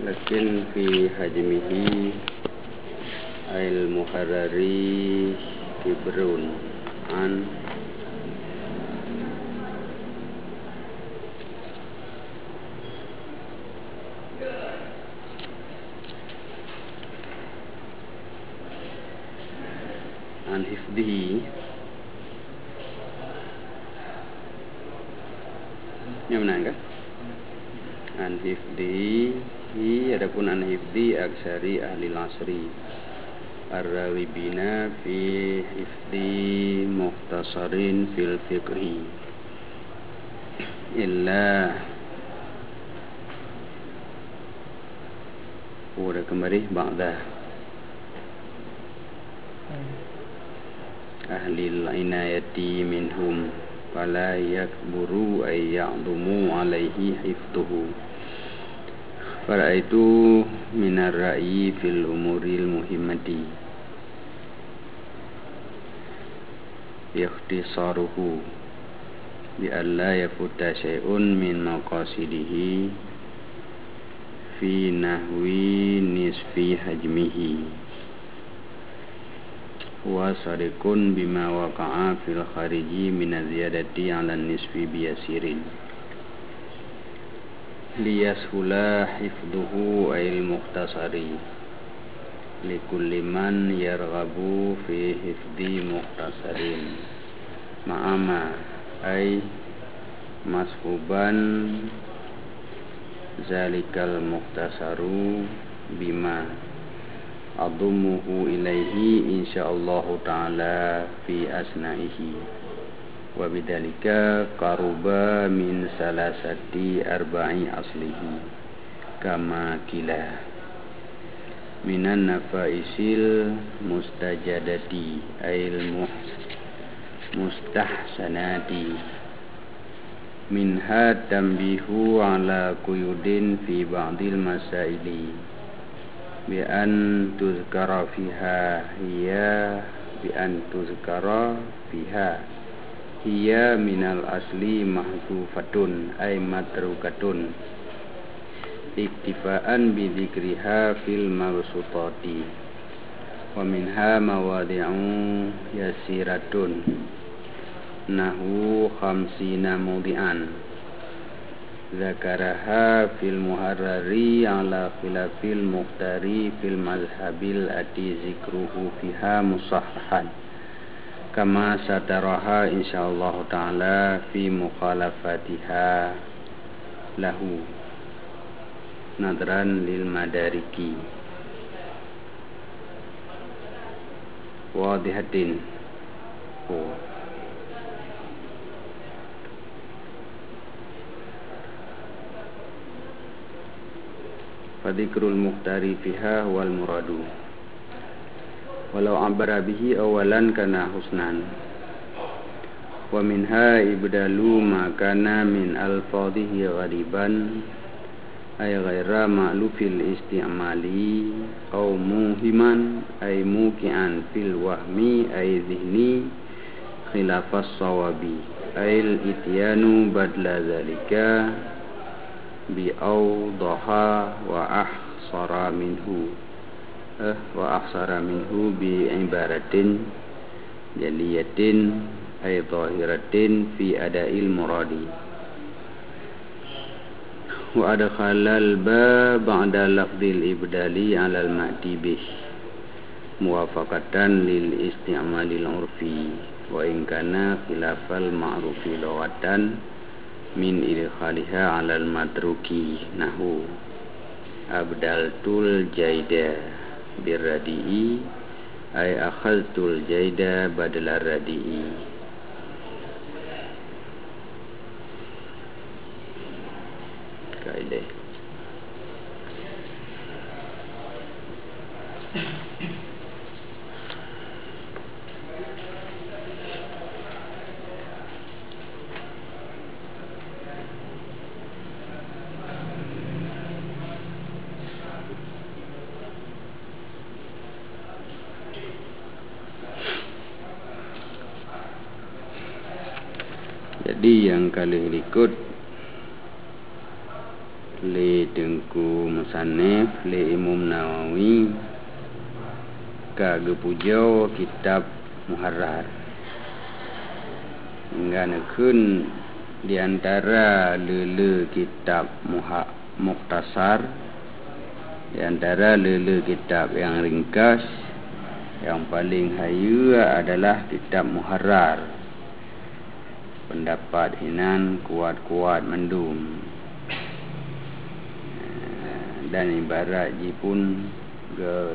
lakin fi hajmihi al muharrari kibrun an hifdihi. Yang mana kan? An hifdihi, adapun an hifdi aksari ahli lasri ar-rawibina fi hifdi mukhtasarin fil fiqhi illa udah kembali ba'da ahli al-inayati minhum fala yakburu ay ya'dumu alaihi hifduhu. Faraitu minar ra'yi fil umuril muhimmati ikhtisaruhu bi alla yafuta syai'un min maqasidihi fi nahwi nisfi hajmihi wa sarikun bima waqa'a fil khariji min ziyadati 'ala nisfi biyasirin liyashula hifduhu ayil mukhtasari likulli man yarghabu fi hifdi mukhtasarin ma'ama ay mashuban zalikal mukhtasaru bima adumuhu ilaihi insyaallahu ta'ala fi asna'ihi wa bidzalika qaruba min salasati arba'i aslihi kama kila minan nafaisil mustajadati ail mustahsanati minha tambihu ala quyudin fi ba'dil masaili bi an tuzkara fiha hiya minal asli mahzufatun ay matrukatun iktifaan bi dzikriha fil mabsutati wa minha mawadi'u yasiratun nahu 50 mawdi'an zakaraha fil muharrari ala khilafil muhtari fil mazhabil ati zikruhu fiha musahhan kama sataraha insyaallah ta'ala fi mukhalafatiha lahu nadran lil madariki wadihatin fadikrul muhtari fiha wal muradu walau abara bihi awalan kana husnan wa minha ibdalu ma kana min alfadhihi ghariban ay ghaira ma'lufil isti'mali aw muhiman ay muqi'an fil wahmi ay zihni khilafas sawabi ay ityanu badla zalika bi awdaha wa ahsara minhu bi ibaratin jaliyatin ay zahiratin fi ada'il muradi wa adkhalal ba ba'da lafdil ibdali 'alal ma'ti bih muwafaqatan lil isti'malil urfi wa in kana khilafal ma'rufi lawatan min idkhaliha 'alal matruki nahu abdaltul jaida birradi'i ay akhadtul jaida badala radi'i kaidah. Jadi yang kali berikut li Tengku Musannif li Imam Nawawi ka gepujo kitab Muharrar nganakeun di antara leuleuh kitab Mukhtasar, di antara leuleuh kitab yang ringkas yang paling hayu adalah kitab Muharrar. Pendapat hinan kuat-kuat mendum dan ibarat ji pun ge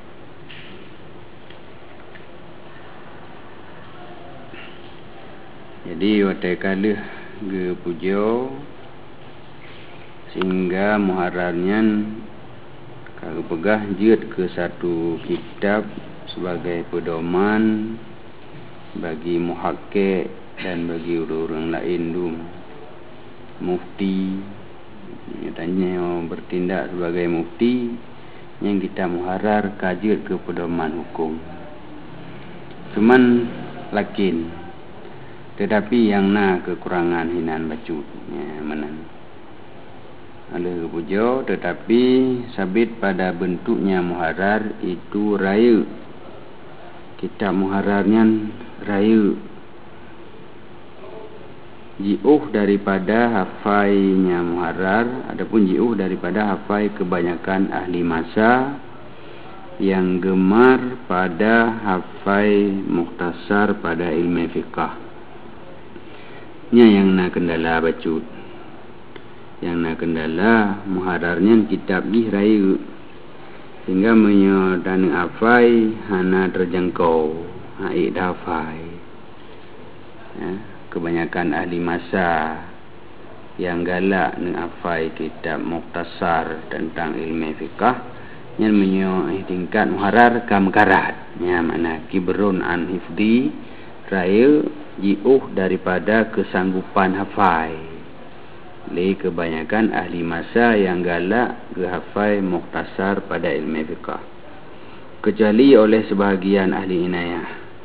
jadi watai kala ge pujo sehingga Muharrarnya kagak pegah jeut ke satu kitab sebagai pedoman bagi muhakkik dan bagi orang lain dum mufti katanya yang bertindak sebagai mufti yang kita Muharrar kajeut ke pedoman hukum cuman lakin tetapi yang na kekurangan hinan bacut menan ada kepujo tetapi sabit pada bentuknya Muharrar itu raya kitab Muharrarnya raya jiuh daripada hafainya Muharrar, adapun jiuh daripada hafai kebanyakan ahli masa yang gemar pada hafai Mukhtasar pada ilmu fiqah. Nya yang na kendala bacut. Yang na kendala Muharrarnya kitab jih raya sehingga menyodana hafai hana terjangkau haid hafai. Ya. Kebanyakan ahli masa yang galak menghafai kitab Mukhtasar tentang ilmu fiqah yang tingkat Muharrar ka mekarat nya makna kibrun an hifdi raya jiuh daripada kesanggupan hafai li kebanyakan ahli masa yang galak menghafai Mukhtasar pada ilmu fiqah kecuali oleh sebahagian ahli inayah,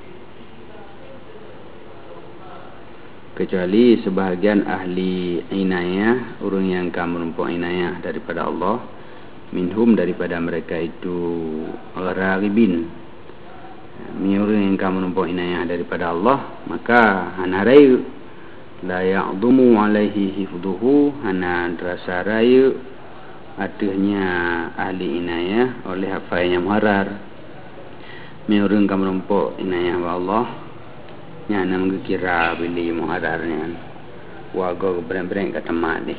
kecuali sebahagian ahli inayah, orang yang kamu menumpuk inayah daripada Allah, minhum daripada mereka itu gharibin, orang yang kamu menumpuk inayah daripada Allah, maka hana raya la ya'dumu alaihi hifduhu, hana terasa raya atuhnya ahli inayah oleh hafainya Muharrar. Orang kamu menumpuk inayah wa Allah nya nam kira beli Muharrarnya wago bereng-bereng kat temat ni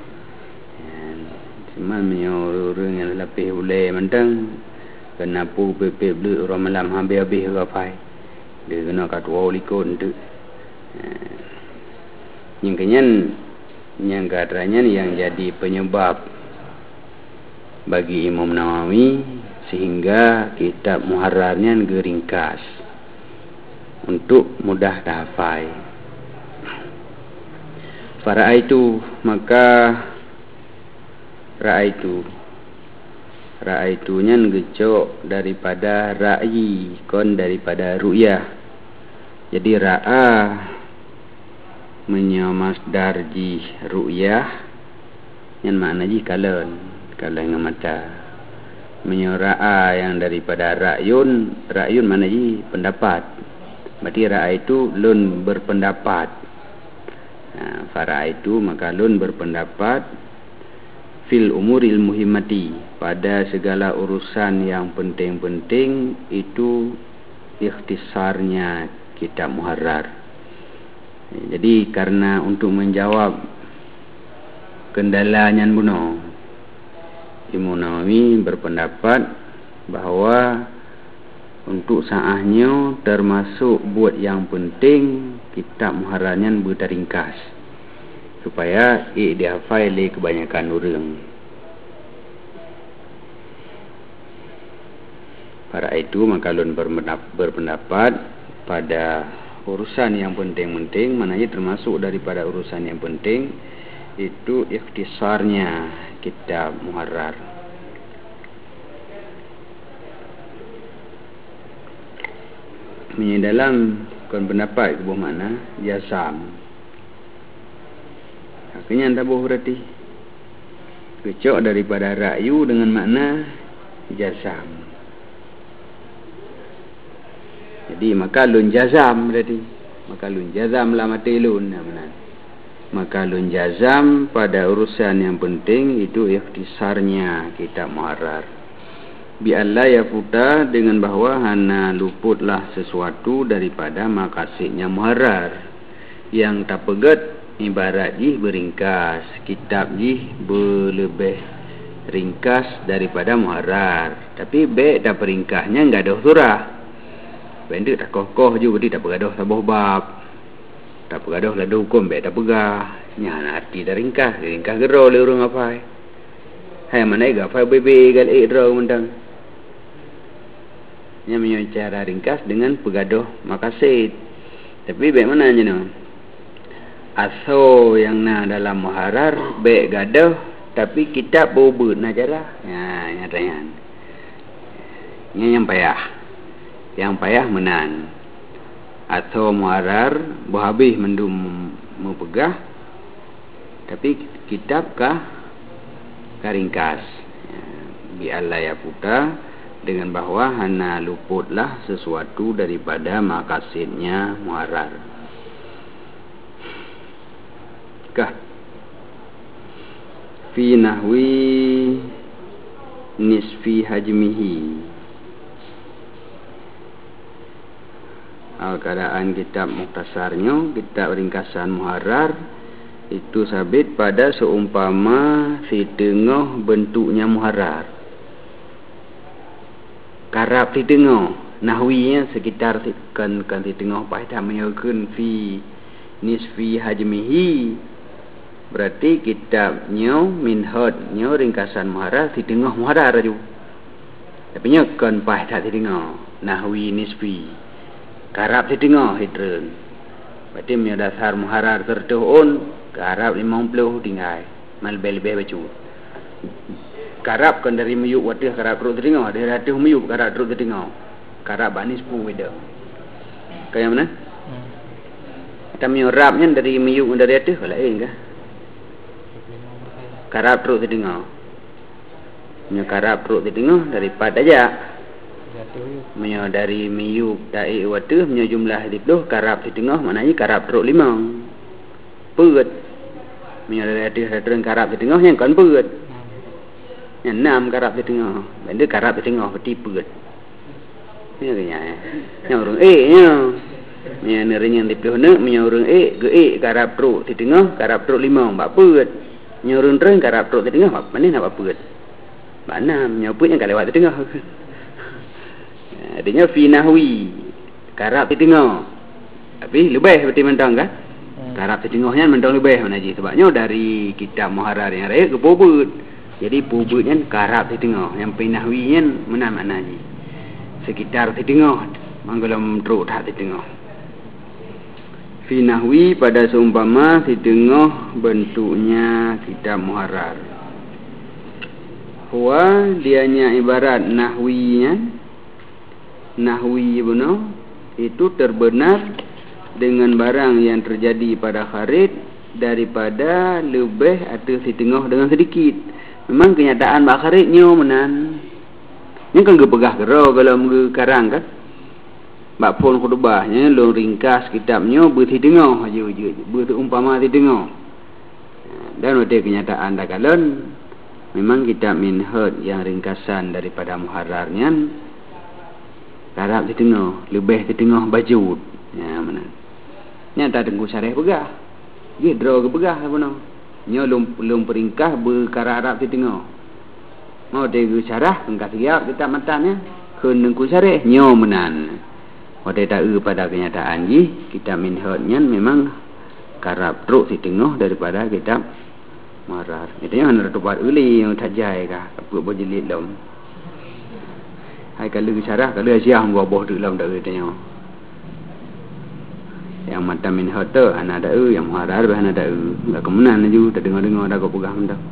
cuma orang yang lebih boleh mentang kena pu pepe blue orang malam habis-habis rapai dia kena kat wau likon tu yang kenyan yang katanya yang jadi penyebab bagi Imam Nawawi sehingga kitab Muharrarnya geringkas untuk mudah dihafai. Fara'aitu maka ra'aitunya ngecok daripada ra'i kon daripada ru'yah. Jadi ra'a menyamasdar ji ru'yah yang makna ji kalan dengan mata. Menyara'a yang daripada ra'yun makna ji pendapat. Berarti ra'a itu lun berpendapat. Fara'a itu maka lun berpendapat fil umuril muhimmati, pada segala urusan yang penting-penting itu ikhtisarnya kitab Muharrar. Jadi karena untuk menjawab kendalanya buno, Imam Nawawi berpendapat bahawa untuk saahnya termasuk buat yang penting kitab Muharrarnya berringkas supaya dihafal oleh kebanyakan orang. Para itu maka lun berpendapat pada urusan yang penting-penting, maknanya termasuk daripada urusan yang penting itu ikhtisarnya kitab Muharrar. Dalam pendapat ke buah mana jasam akhirnya anda buah berarti Kecok daripada ra'yu dengan makna jazam. Jadi makalun jazam berarti. Makalun jazam lah matilun. Makalun jazam pada urusan yang penting itu ikhtisarnya kitab muharrar. Bi'alla yafuta dengan bahawa hana luputlah sesuatu daripada maqasidnya muharrar. Yang tak pegat ibarat jih beringkas, kitab jih berlebih ringkas daripada muharrar. Tapi baik tak peringkasnya enggak ada surah. Pendek tak kokoh je berarti tak bergaduh sabuh bab. Tak bergaduh lada hukum baik tak pegah. Nya arti dah ringkas, ringkas gero le urang apa. Hai mana ga fa bebe gal idro mendang. Nya menyo cara ringkas dengan pegaduh maqasid. Tapi baik mana nya no? Aso yang na dalam muharrar baik gaduh tapi kitab berubah na cara. Ya nyatanya. Nya yang payah. Yang payah menan. Atau muharrar berhabis mendum mempegah tapi kitab kah ringkas. Bi'alla yafuta dengan bahawa hana luputlah sesuatu daripada maqasidnya muharrar. Kah fi nahwi nisfi hajmihi. Keadaan kitab mukhtasarnya, kitab ringkasan muharrar itu sabit pada seumpama setengah bentuknya muharrar. Karab setengah, nahwinya sekitar kan setengah pada menyakan fi nisfi hajmihi. Berarti kitabnya minhadnya ringkasan muharrar setengah muharrar aja. Tapi nya kan pada setengah nahwi nisfi. Karab setengah hidren. Berarti punya dasar muharrar tertuhun karab 50 tinggal. Mal lebih baca. Karab kan dari meyuk watih karab terus setengah. Dari ratih meyuk karab terus setengah. Karab banis pun beda. Kayak mana? Kita punya rabnya dari meyuk dari ratih lain kah? Karab terus setengah. Punya karab terus setengah daripada aja. Menyo dari miyuk da'i watu menyo jumlah dipluh karab setengah maknanya karab teruk 5 peut menyo dari hadis karab setengah yang kan peut yang 6 karab setengah benda karab setengah berarti peut ni kanya yang urang nya menyo nering yang dipluh ne menyo urang ge karab teruk setengah karab teruk 5 bak peut menyo urang tereng karab teruk setengah mana nak peut mana menyo peut yang ka lewat setengah. Adanya fi nahwi karab setengah. Tapi lebih berarti mentang kan? Karab setengahnya mentang lebih mana ji sebabnya dari kitab muharrar yang raya ke bobot. Jadi bobotnya karab setengah. Yang fi nahwinya mana ji. Sekitar setengah. Manggalam teruk tak setengah. Fi nahwi pada seumpama setengah bentuknya kitab muharrar. Huwa dianya ibarat nahwinya. Nahwi benar itu terbenar dengan barang yang terjadi pada kharid daripada lebih atau setengah dengan sedikit. Memang kenyataan bak kharidnya menan. Ini kan gepegah gero kalau karang kan. Bak pun khutbahnya long ringkas kitabnya bersetengah aja berumpama setengah. Dan ada kenyataan dah kalian memang kitab minhad yang ringkasan daripada muharrarnya karab setengah, lebih setengah baju. Ya mana? Nya tak tengku syarah pegah. Dia draw ke pegah apa no? Nya lum peringkah berkarab setengah. Mau tengku syarah engkau siap kita matanya keun tengku syarah nya menan. Wate tak pada kenyataan ji kita minhadnya memang karab truk setengah daripada kitab muharrar. Itanya hanya tempat uli yang tajai kah apa berjilid dalam. Hai kalau syarah kalau siah gua boh dalam dak katanya. Yang mata minhad tu ana ada yang muharrar bah ana ada. Enggak kemenan ju tak dengar dah kau pegang dah.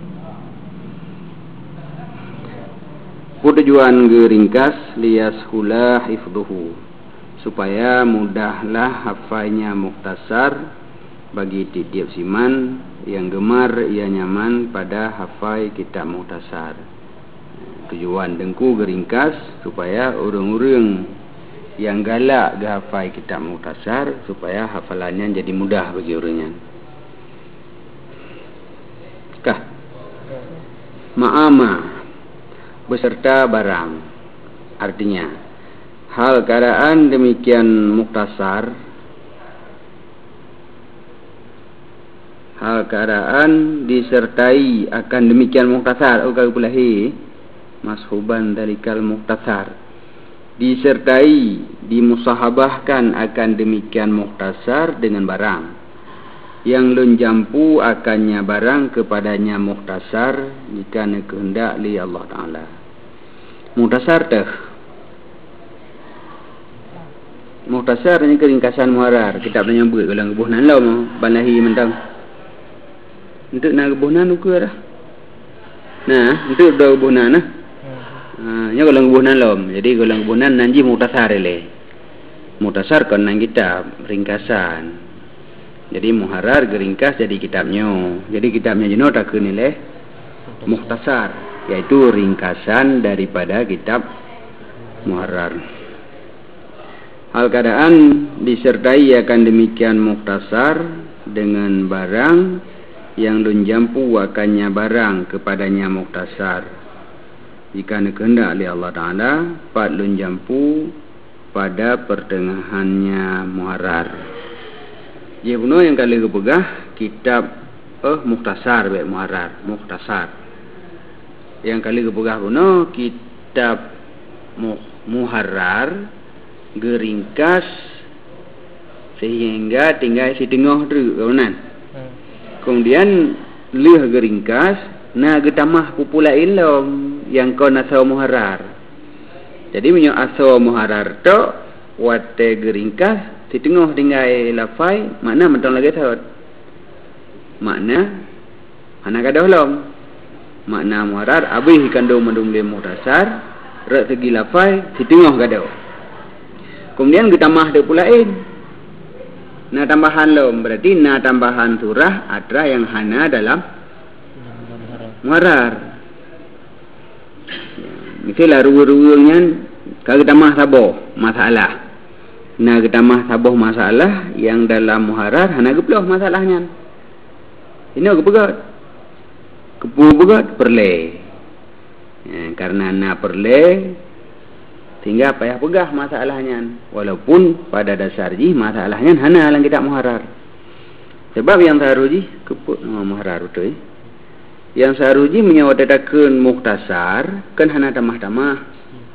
Tujuan ringkas liyashula hifdhuhu supaya mudahlah hafalnya mukhtasar bagi tiap-tiap siman yang gemar ia nyaman pada hafal kitab Mukhtasar. Tujuan dengku geringkas supaya orang-orang yang galak hafal kitab Mukhtasar supaya hafalannya jadi mudah bagi orangnya. Kah? Ma'ama beserta barang. Artinya hal keadaan demikian Mukhtasar, hal keadaan disertai akan demikian Mukhtasar. Kalau pulahi mashuban dalikal Mukhtasar, disertai dimusahabahkan akan demikian Mukhtasar dengan barang yang lunjampu akannya barang kepadanya Mukhtasar jika kehendak li Allah Ta'ala. Mukhtasar teh Mukhtasar ni keringkasan muharar. Kitab dah nyambut kalau ngebuhnan lah balahi mentang. Untuk nak ngebuhnan ukur dah. Nah, untuk dah ngebuhnan lah. Nya kalau ngebuhnan lah. Jadi kalau ngebuhnan nanti Mukhtasar le. Mukhtasar kan nang kitab ringkasan. Jadi muharar geringkas jadi kitabnya. Jadi kitabnya jenuh tak kenilai Mukhtasar, yaitu ringkasan daripada kitab muharar. Hal keadaan disertai akan demikian Mukhtasar dengan barang yang lunjampu akannya barang kepadanya Mukhtasar jika kehendak oleh Allah Ta'ala pat lunjampu pada pertengahannya muharar. Dia puno yang kali kepegah kitab Mukhtasar baik muharar Mukhtasar. Yang kali kepegah puno kitab muharar geringkas sehingga tinggal si tengah tu kawanan. Kemudian leh geringkas na getamah pupulain lom yang kau nasau muharar. Jadi menyo asau muharar tu wate geringkas si tengah tinggal lafai makna mentang lagi tahu. Makna ana kadah lom. Makna muharar abih kandung mandung le Mukhtasar rak segi lafai si tengah kadah. Kemudian kita tambah dia pulain. Nah tambahan lom berarti nah tambahan surah ada yang hana dalam muharar. Misalnya ruang-ruangnya kalau kita tambah saboh masalah. Nah kita tambah saboh masalah yang dalam muharar hana geploh masalahnya. Ini aku pegat. Kepu pegat perle. Karena na perle sehingga payah pegah masalahnya. Walaupun pada dasarnya masalahnya hana dalam kitab muharar. Sebab yang saharuji keput muharar betul. Yang saharuji menyawatadakan Mukhtasar kan hana tamah-tamah.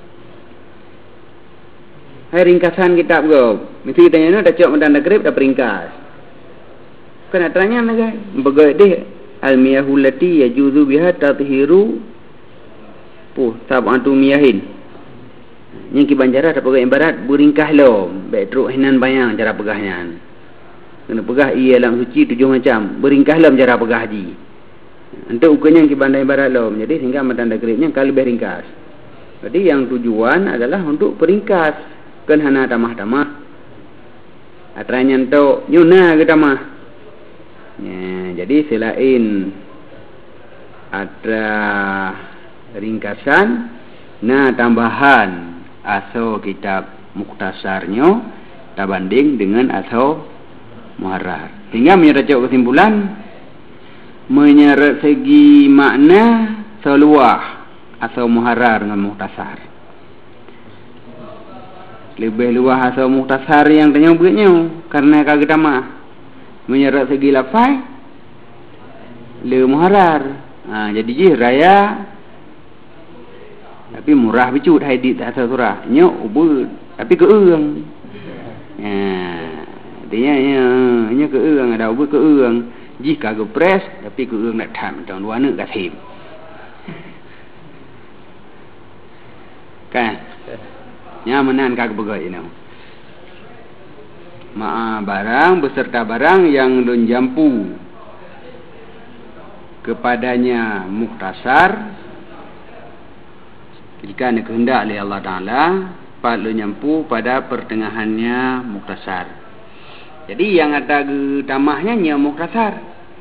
Hai ringkasan kitab go. Mesti tanya nak cok mendan grip dah peringkas. Kan tanya naga begai al-miyahul lati yajuzu biha tathiru sab'atu miyahin. Yang kibanjara ada pegang ibarat beringkah lom. Baik teruk hinan bayang cara pegahnya. Kena pegah ia dalam suci 7 macam. Beringkah lom cara pegah haji. Untuk ukurnya yang kibandai ibarat lom. Jadi sehingga matanda gripnya kali lebih ringkas. Jadi yang tujuan adalah untuk peringkas. Kan hana tamah-tamah. Atranya untuk nyuna ke tamah. Ya, jadi selain ada ringkasan, nah tambahan asal kitab Mukhtasarnya tak banding dengan asal muharar. Sehingga menyeret kesimpulan menyeret segi makna seluah asal muharar dengan Mukhtasar. Lebih luah asal Mukhtasar yang tanya beritnya karena kagak tamah menyeret segi lafaz le muharar. Jadi je raya tapi murah bicut hadis tak asal surah nyok ubud tapi keurang. Artinya nya keurang ada ubud keurang jika gepres tapi keurang nak tham tahun dua nak kasim. Kan nyamanan kagak begai ini. Barang beserta barang yang dun jampu kepadanya Mukhtasar jika kehendak oleh Allah Ta'ala perlu nyampu pada pertengahannya Mukhtasar. Jadi yang ada ke tamahnya nya mukhtasar.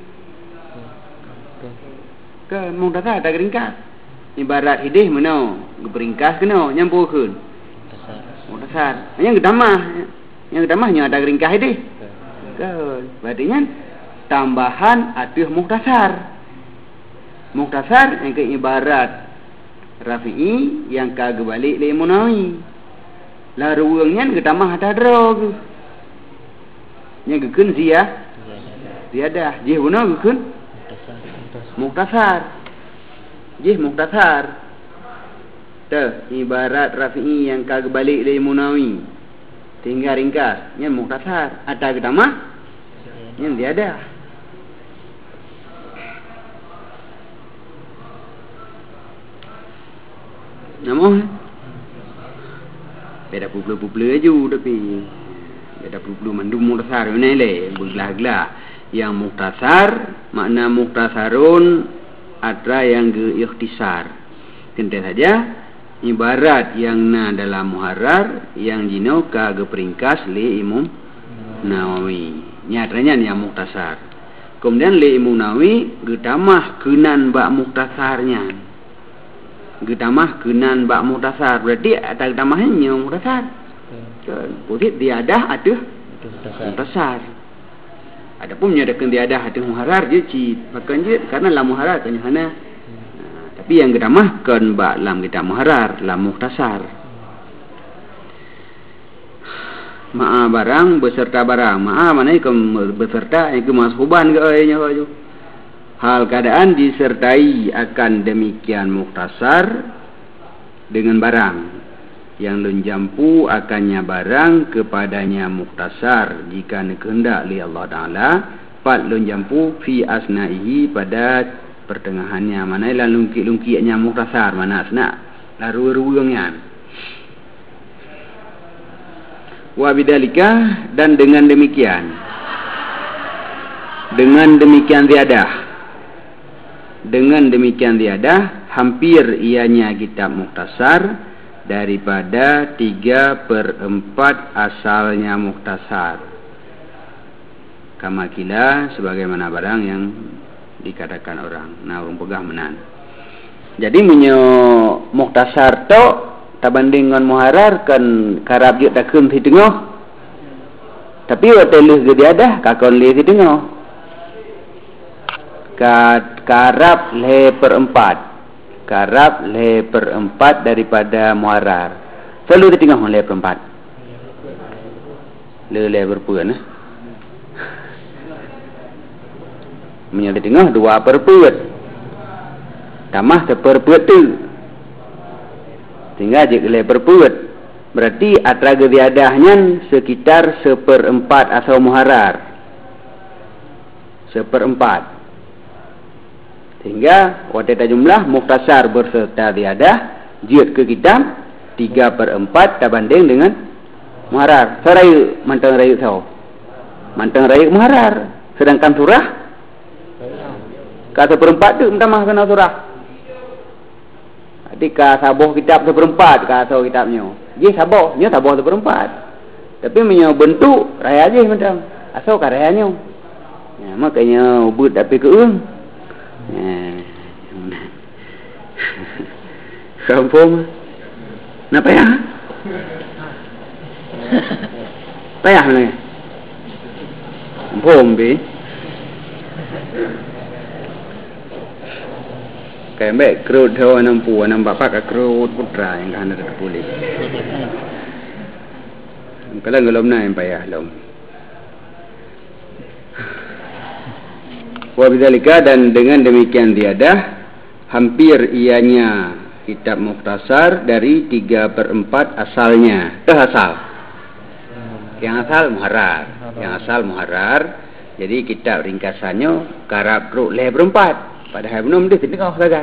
Ke mukhtasar ada ringkas. Ibarat hidih mana beringkas kena nyampukeun. Mukhtasar. Yang tamahnya ada ringkas hidih. Berarti kan tambahan atuh mukhtasar. Mukhtasar yang ke ibarat Rafi'i yang kagak balik le Munawi. La ruangnya ke tamah ada drog. Yang gekeun ziyadah. Jih guna gekeun mukhtasar. Jih mukhtasar. Teh ibarat Rafi'i yang kagak balik le Munawi. Tinggal ringkas, nya mukhtasar. Ada ke tamah? Nya ziyadah. Namun beda puplu-puplu aja tapi beda puplu mandum mukhtasar ni le belah-belah yang mukhtasar makna mukhtasarun ada yang ke ikhtisar tentu saja ibarat yang na dalam muharrar yang jino ka ke peringkas li Imam Nawawi nyatanya yang mukhtasar kemudian li Imam Nawawi getamah kenan bak mukhtasarnya getamah kenan bak mukhtasar berarti ada getamahnya mukhtasar. Putih diadah atuh mukhtasar. Adapun menyadakan diadah atuh muharrar je ci pakan je karena lam muharrar tanya hana. Tapi yang getamah kan bak lam kita muharrar lam mukhtasar. Ma'a barang beserta barang. Ma'a mana ikut beserta ikut mashuban ke ayahnya baju. Hal keadaan disertai akan demikian mukhtasar dengan barang yang lunjampu akannya barang kepadanya mukhtasar jika kehendak li Allah Ta'ala pat lunjampu fi asna'ihi pada pertengahannya mana ilan lungki-lungkinya mukhtasar mana asna laru-ruangnya wa bidalika dan dengan demikian tiada hampir ianya kitab mukhtasar daripada 3/4 asalnya mukhtasar kamakila sebagaimana barang yang dikatakan orang orang pegah menan. Jadi menyo mukhtasar to tabanding dengan muharrar kan karab je takeun di tengah tapi wa telih ge diadah kakon li di tengah karab le perempat daripada muharrar selalu di tengah le perempat le berpuan menyo di tengah 2/4 tambah 1/4 tu tinggal je le perpuat berarti atra gediadahnya sekitar 1/4 asal muharrar 1/4 sehingga wadata jumlah mukhtasar berserta diadah jid ke kitab 3/4 tabanding dengan muharrar sarayu mantang rayu tau mantang rayu muharrar sedangkan surah ka 1/4 tu tambah kena surah jadi ka saboh kitab 1/4 ka asal kitabnya je saboh 1/4 tapi menyo bentuk raya je macam asal ka rayanya ya makanya ubud tapi keung kampung nak payah ni kampung bi kayak mbak kerut hawa nampu nampak pak kerut putra yang kan ada polis kalau ngelom na yang payah lom wabidzalika dan dengan demikian tiada hampir ianya kitab mukhtasar dari 3/4 asalnya asal yang asal muharrar jadi kitab ringkasannya karab ru le berempat padahal belum dia tengah saja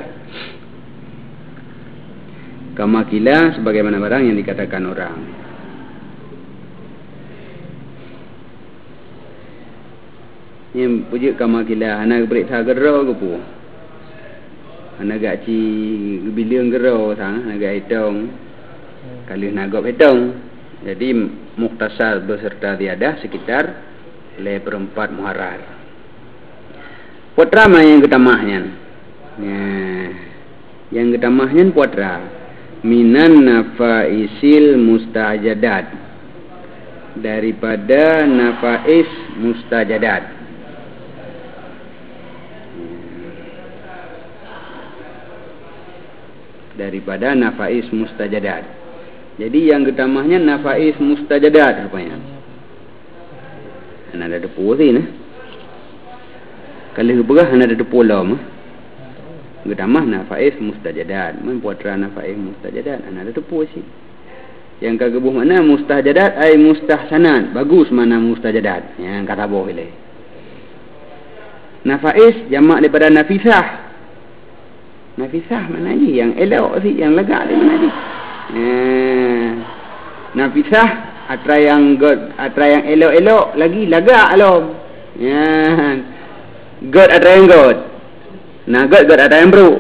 kamakila sebagaimana barang yang dikatakan orang yang pujuk kamakila anak berita gerau ke pu anak gaci bilang gerau sang anak hitong kali nagop hitong jadi mukhtasar beserta tiada sekitar le perempat muharar. Putra mana yang ketamahnya? Yang ketamahnya putra minan nafaisil mustajadat, daripada nafais mustajadat. Daripada nafais mustajadat. Jadi yang ketamahnya nafais mustajadat rupanya. Ana ada depu sih nah. Kalau berah ana ada depu lama. Ketamah nafais mustajadat, men putra nafais mustajadat ana ada depu sih. Yang kagebuh mana mustajadat ai mustahsanat, bagus mana mustajadat. Yang kata boleh. Nafais jamak daripada nafisah. Nafisah mana lagi? Yang elok sih, yang lega ni mana lagi? Nafisah atra yang elok-elok lagi lega alom. God atra yang God. Nah God atra yang bro.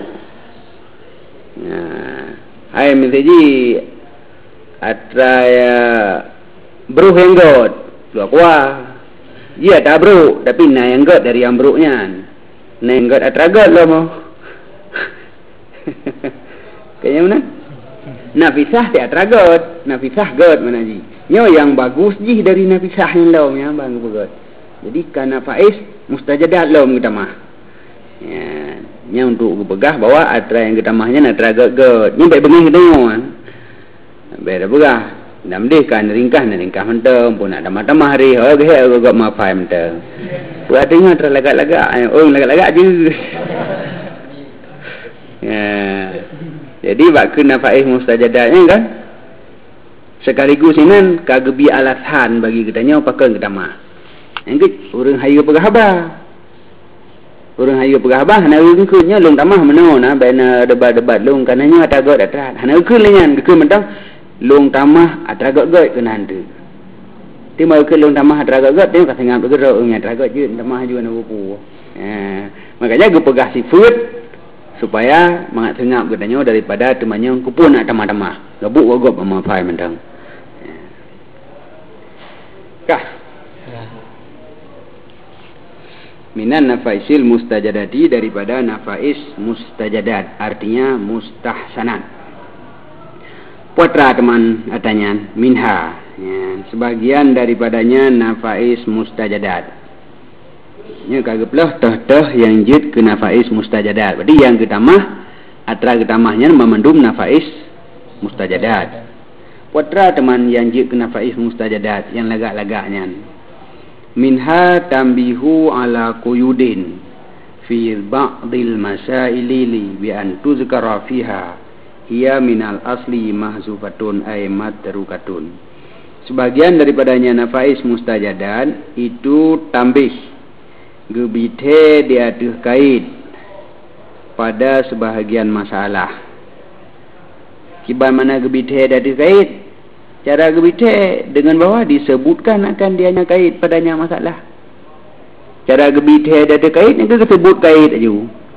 Ai menjadi atra ya bro yang God. Dua kuah. Dia tak bro, tapi na yang God dari yang bro-nya. Na yang God atra God lah mau. Kayaknya mana? Nafisah tak teragot, nafisah God mana ji? Nyo yang bagus ji dari nafisah yang laum yang bang God. Jadi kana faiz mustajadat laum kita mah. Ya, nya untuk begah bahwa atra yang kita mahnya na teragot God. Nyo baik bengi kita nyo. Baik begah. Nam deh kan ringkah mentem pun ada mata hari oh ge God ma fai mentem. Buat tengok terlagak-lagak, lagak-lagak je. Jadi waktu nafais mustajadatnya kan sekaligus ini kagebi alasan bagi kita nyo pakai kita mah. Engke urang hayu pegahaba. Urang hayu pegahaba hana urang kunnya long tamah meno na bena debat-debat long kananya atagot atrat. Hana ukun lengan ukun mentang long tamah atragot got kenan tu. Ti mau ukun long tamah atragot got tengok kasengap bergerak nya atragot je tamah juga na bupu. Makanya gue pegah sifat supaya mangat sengap katanya daripada temannya kupun nak tamah-tamah gabuk gogop sama fai mentang. Kah minan nafaisil mustajadati, daripada nafais mustajadat, artinya mustahsanat. Putra teman katanya minha sebagian daripadanya nafais mustajadat. Nya kageplah tah yang jid ke nafais mustajadat. Berarti yang ketamah atra ketamahnya memandum nafais mustajadat. Putra teman yang jid ke nafais mustajadat yang lagak-lagaknya. Minha tambihu ala quyudin fi ba'dil masaili bi an tuzkara fiha hiya minal asli mahzufatun ay madrukatun. Sebagian daripadanya nafais mustajadat itu tambih gebite diatuh kait pada sebahagian masalah. Kiban mana gebite diatuh kait? Cara gebite dengan bawah disebutkan akan dianya kait padanya masalah. Cara gebite diatuh kait ni disebut kait aja.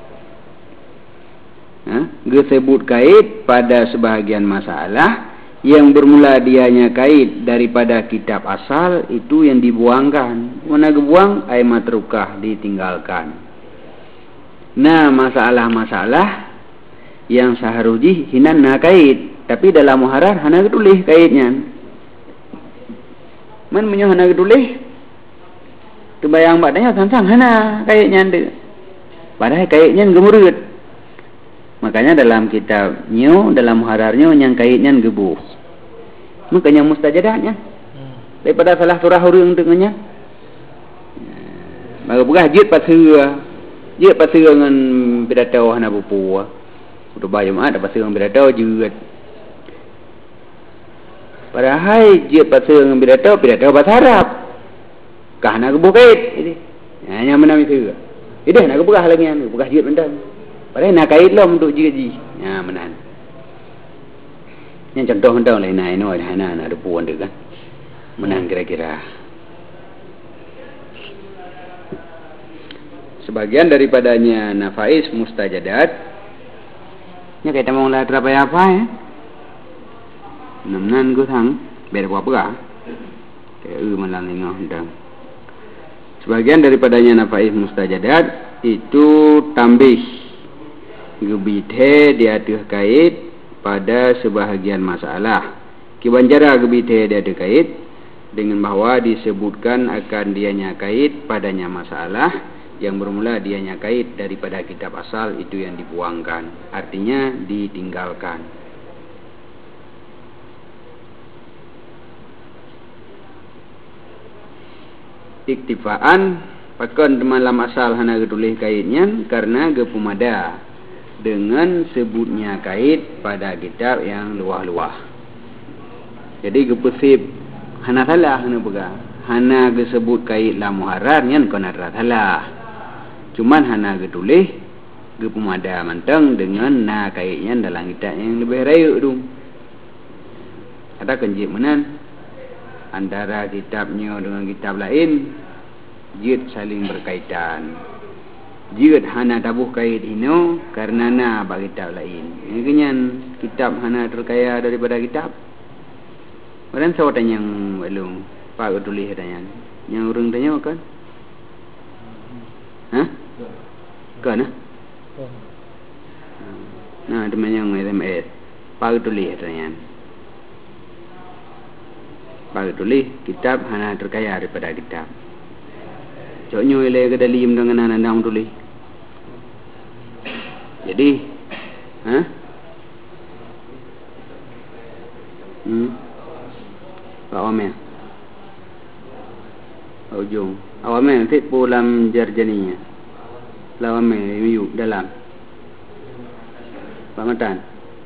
Disebut kait pada sebahagian masalah yang bermula dianya kait daripada kitab asal itu yang dibuangkan. Mana dibuang? Ay matrukah, ditinggalkan. Nah, masalah-masalah yang saharuji hinan na kait, tapi dalam muharar hana tulis kaitnya. Man menyo hana tulis. Tu bayang badanya sansang hana kaitnya de. Padahal kaitnya gemurut. Makanya dalam kitabnya, dalam muhararnya yang kaitnya gebuh. Makanya mustajadatnya. Daripada salah surah huruf dengannya. Maka bukan jid pasir dengan pidato hana bupu. Udah bayam ada pasir dengan pidato juga. Padahal jid pasir dengan pidato bahasa Arab. Kah nak gebuh kait ini. Hanya menami itu. Ini nak gebuh lagi kan, gebuh jid mendan. Padahal nak kait lah untuk jid. Ya menan. Yang contoh lain lain noi hana ada puan tu kan. Menang kira-kira. Sebagian daripadanya nafais mustajadat. Nya kita mau lah terapa apa ya? Namnan ku thang ber apa? Ke malang ngah ndang. Sebagian daripadanya nafais mustajadat itu tambih gebithe dia terkait pada sebahagian masalah. Kibanjara gebithe dia terkait dengan bahawa disebutkan akan dianya kait padanya masalah yang bermula dianya kait daripada kitab asal itu yang dibuangkan, artinya ditinggalkan. Iktifaan pakon malam asal hana getulih kaitnya karena gepumada dengan sebutnya kait pada kitab yang luah-luah. Jadi gepusip hana salah hana pegang. Hana gesebut kait la muharrar nyan kena salah. Cuman hana getulih gepumada manteng dengan na kaitnya dalam kitab yang lebih raya tu. Ada kenjip menan antara kitabnya dengan kitab lain jid saling berkaitan. Jid hana tabuh kait ino karena na bagi kitab lain. Ini kenyan kitab hana terkaya daripada kitab. Orang saya tanya yang belum Pak tulis tanya. Yang orang tanya kan? Hah? Kan? Nah, teman yang SMS. Pak tulis tanya. Pak tulis kitab hana terkaya daripada kitab. Coknya ilai ke dalim dengan anak tulis. Jadi, awamnya, ujung, awamnya nanti pulang jarjaninya, lawamnya yuk dalam, pangatan,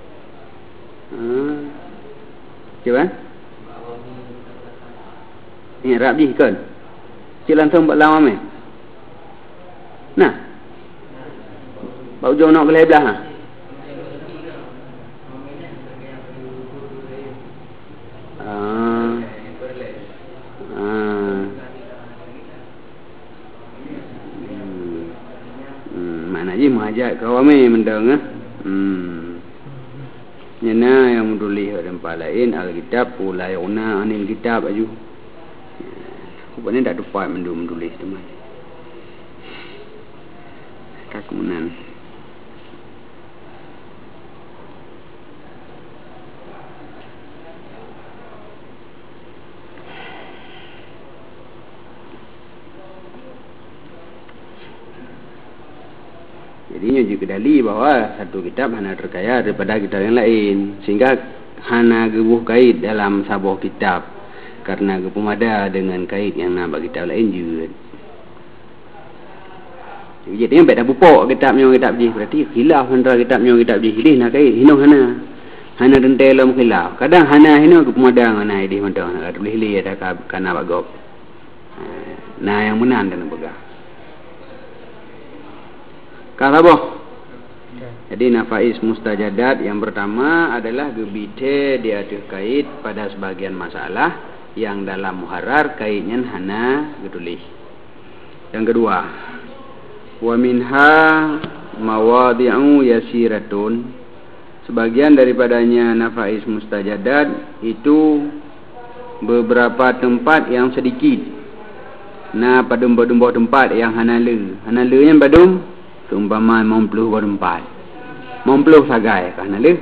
cuba, ini rabi kan, cilan tumbak lawamnya, nah, ujung nak kelih belah. Mengajak kawami mendeng nyana yang menulis orang lain Alkitab ulayuna anil kitab aju. Rupanya tak dapat menulis teman. Kemudian jadinya juga dalil bahawa satu kitab hana terkaya daripada kitab yang lain, sehingga hana gebuh kait dalam sabuh kitab karena gepumada dengan kait yang nak kitab lain juga. Jadi yang beda bupok kitabnya kitab ji, berarti khilaf antara kitabnya kitab ji. Hilih nak kait hino hana dentelom khilaf. Kadang hana hino gepumada ngana idih mantau nak tulis hilih ada kana bagop. Nah yang menan dan pegang. Kalau boh. Jadi nafais mustajadat yang pertama adalah gebite dia terkait pada sebagian masalah yang dalam muharrar kaitnya hana getulih. Yang kedua, wa minha mawadhi'u yasiratun. Sebagian daripadanya nafais mustajadat itu beberapa tempat yang sedikit. Nah, pada beberapa tempat yang hanale. Hanalenya badum seumpama 50 sagai kerana le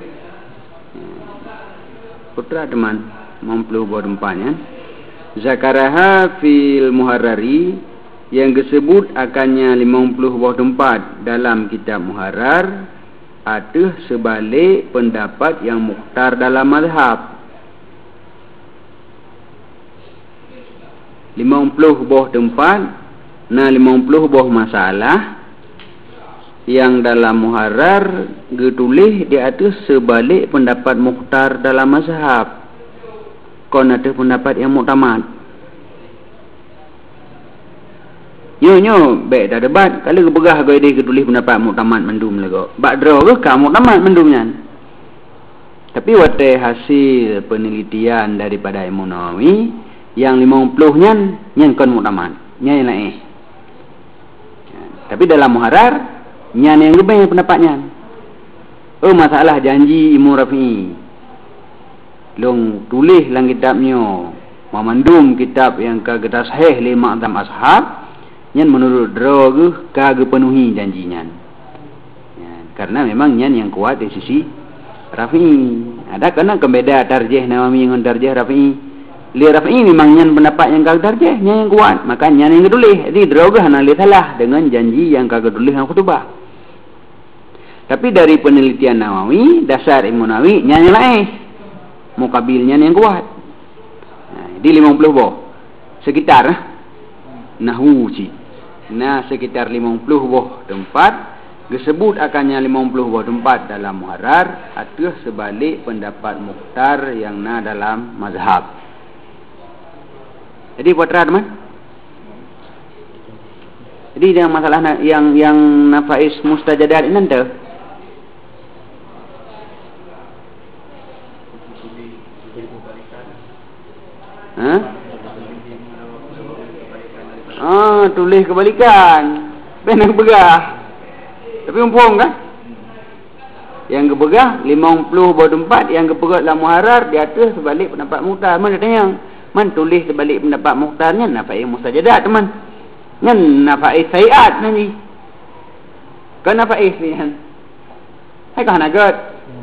putra teman 50 ya. Zakaraha fil muharrari yang disebut akannya 50 buah tempat dalam kitab muharrar ada sebalik pendapat yang mukhtar dalam mazhab. 50 buah tempat na 50 buah masalah yang dalam muharrar getulih di atas sebalik pendapat mukhtar dalam mazhab. Kon ada pendapat yang muktamad. Nyo baik dah debat kalau gebegah goi dia getulih pendapat muktamad mendum lagu. Bak draw ke ka muktamad mendumnya. Tapi wate hasil penelitian daripada Imam Nawawi yang 50-nya yang kon muktamad. Nya naik. Tapi dalam muharrar nyan yang lebih pendapatnya. Masalah janji Imam Rafi'i. Long tulis dalam kitabnya memandum kitab yang kata sahih lima adam ashab nyan menurut droge kagak penuhi janjinya. Ya, karena memang nyan yang kuat di sisi Rafi'i. Ada kena kembeda tarjih Nawawi dengan tarjih Rafi'i. Li Rafi'i memang nyan pendapat yang kagak tarjih, nyan yang kuat, maka nyan yang kedulih. Jadi droge hana li salah dengan janji yang kagak kedulih yang khutbah. Tapi dari penelitian Nawawi, dasar Imam Nawawi nyan yang lain. Mukabilnya yang kuat. Nah, di 50 boh. Sekitar nahwu ci. Nah, sekitar 50 boh tempat disebut akannya 50 boh tempat dalam muharrar atau sebalik pendapat mukhtar yang dalam mazhab. Jadi buat teman. Jadi yang masalah yang nafais mustajadat ini nanti. Tulis kebalikan. Benar begah. Tapi umpung kan? Yang kebegah 50 buah tempat, yang kebegah dalam muharrar di atas sebalik pendapat mukhtar. Mana tanya? Man tulis sebalik pendapat mukhtarnya nafai mustajadat teman. Ngan nafai sayiat nanti. Kan nafai ni. Hai kah nagat?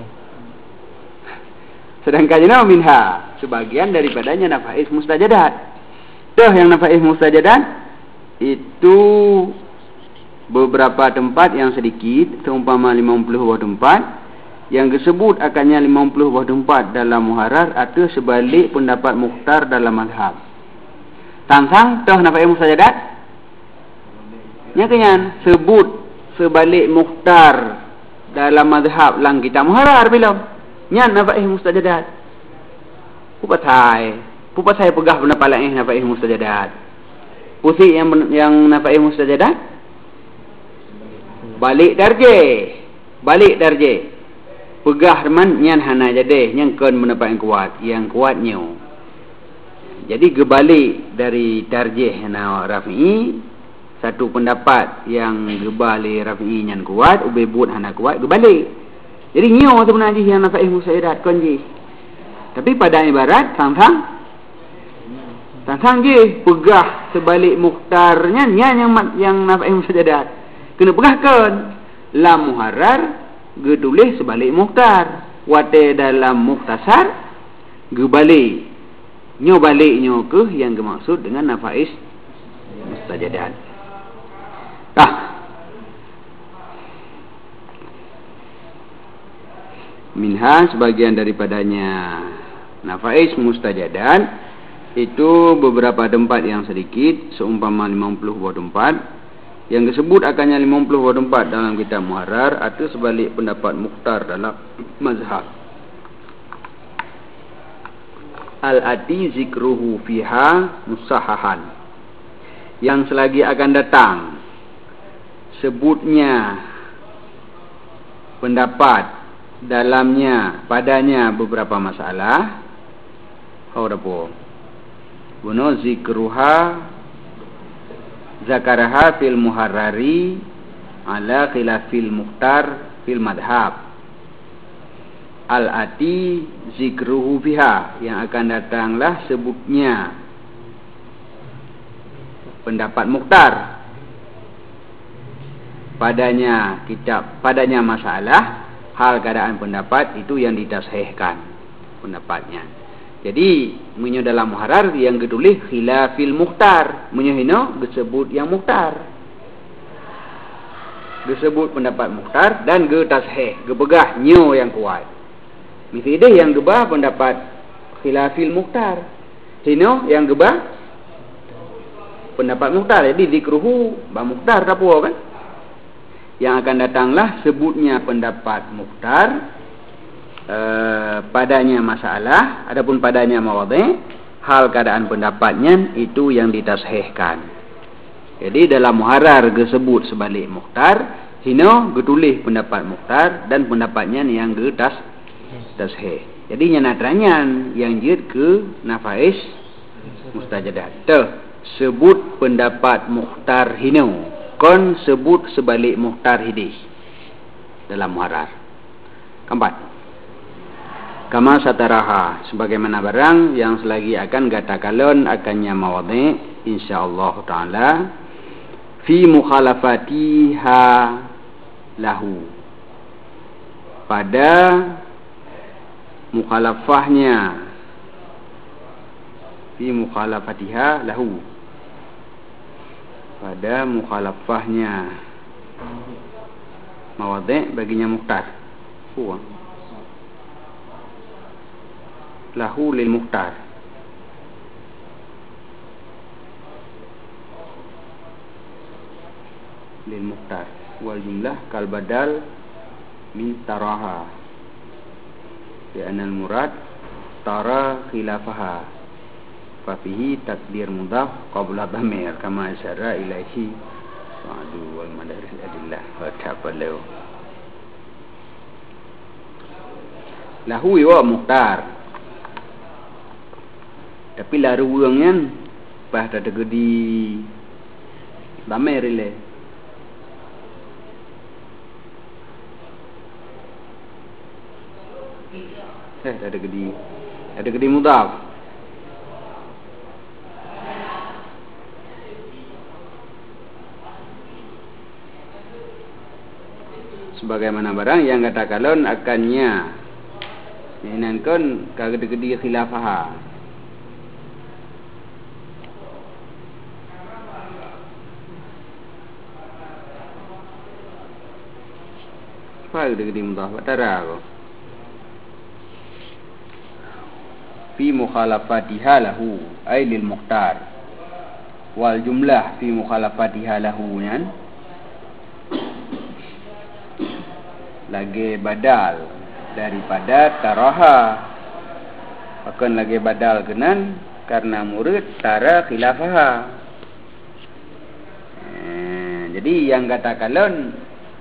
Sedangkan jana minha sebagian daripadanya nafais mustajadat. Tuh yang nafais mustajadat itu beberapa tempat yang sedikit, seumpama 50 buah tempat yang disebut akannya 50 buah tempat dalam muharrar atau sebalik pendapat mukhtar dalam mazhab. Tangsang tuh nafais mustajadat nyatanya sebut sebalik mukhtar dalam mazhab lang kita muharrar belum nyan nafais mustajadat. Pupatai pegah pendapat lain nafais mustajadat. Putih yang nafais mustajadat balik darje pegah teman nyan hana jadi yang kon pendapat yang kuatnya. Jadi gebalik dari darjih na Rafi'i satu pendapat yang gebalik Rafi'i nyan kuat ubebut hana kuat gebalik. Jadi nyo sebenarnya yang nafais mustajadat konji. Tapi pada ibarat sang je pegah sebalik mukhtarnya yang nafais mustajadat. Kena pegahkan lam muharrar gedulih sebalik mukhtar. Wate dalam mukhtasar gebalik. Nyo baliknya ke yang dimaksud dengan nafais mustajadat. Minha sebagian daripadanya nafais mustajadat itu beberapa tempat yang sedikit, seumpama 50 buah tempat yang disebut akannya 50 buah tempat dalam kitab muharrar atau sebalik pendapat mukhtar dalam mazhab. Al-ati zikruhu fiha musahahan, yang selagi akan datang sebutnya pendapat dalamnya padanya beberapa masalah. Buno zikruha zakaraha fil muharrari ala khilafil mukhtar fil madhab. Al-ati zikruhu fiha, yang akan datanglah sebutnya pendapat mukhtar padanya kitab, padanya masalah hal keadaan pendapat itu yang ditashihkan pendapatnya. Jadi menyo dalam muharrar yang ditulis khilafil mukhtar, menyo hino disebut yang mukhtar, disebut pendapat mukhtar dan ge tashih ge begah nyo yang kuat. Misalnya yang gebah pendapat khilafil mukhtar, hino yang gebah pendapat mukhtar. Jadi dikruhu ba mukhtar apa kan? Yang akan datanglah sebutnya pendapat mukhtar padanya masalah, adapun padanya mawadhi hal keadaan pendapatnya itu yang ditashihkan. Jadi dalam muharrar disebut sebalik mukhtar, hino getulih pendapat mukhtar dan pendapatnya yang tashih. Jadi nyanatranyan yang jid ke nafais mustajadat. Sebut pendapat mukhtar hino, kon sebut sebalik mukhtar hidih dalam muharrar. Keempat, kama sataraha, sebagaimana barang yang selagi akan gatakalon akannya mawadhi insyaallah taala fi mukhalafatiha lahu, pada mukhalafahnya, fi mukhalafatiha lahu, pada mukhalafahnya, mawadhi' baginya mukhtar, lahu lil mukhtar, lil mukhtar, wal jumlah kal badal min taraha, bi anal murad tara khilafaha, fa fihi takdir mudhaf qabla dhamir kama asyara ilaihi wa'du wal madaris adillah wa tabalu. Lahu wa mukhtar, tapi laru wengnya pas ada gedi dhamir ile. Ada gedi mudhaf. Sebagaimana barang yang kata kalon akannya inankan kagedi khilafah. Apa gedi mudhaf? Tara aku. Fi mukhalafatiha lahu ay lil mukhtar, wal jumlah fi mukhalafatiha lahu yan lagi badal daripada taraha, akan lagi badal kenan karena murid tara khilafaha. Jadi yang kata kalon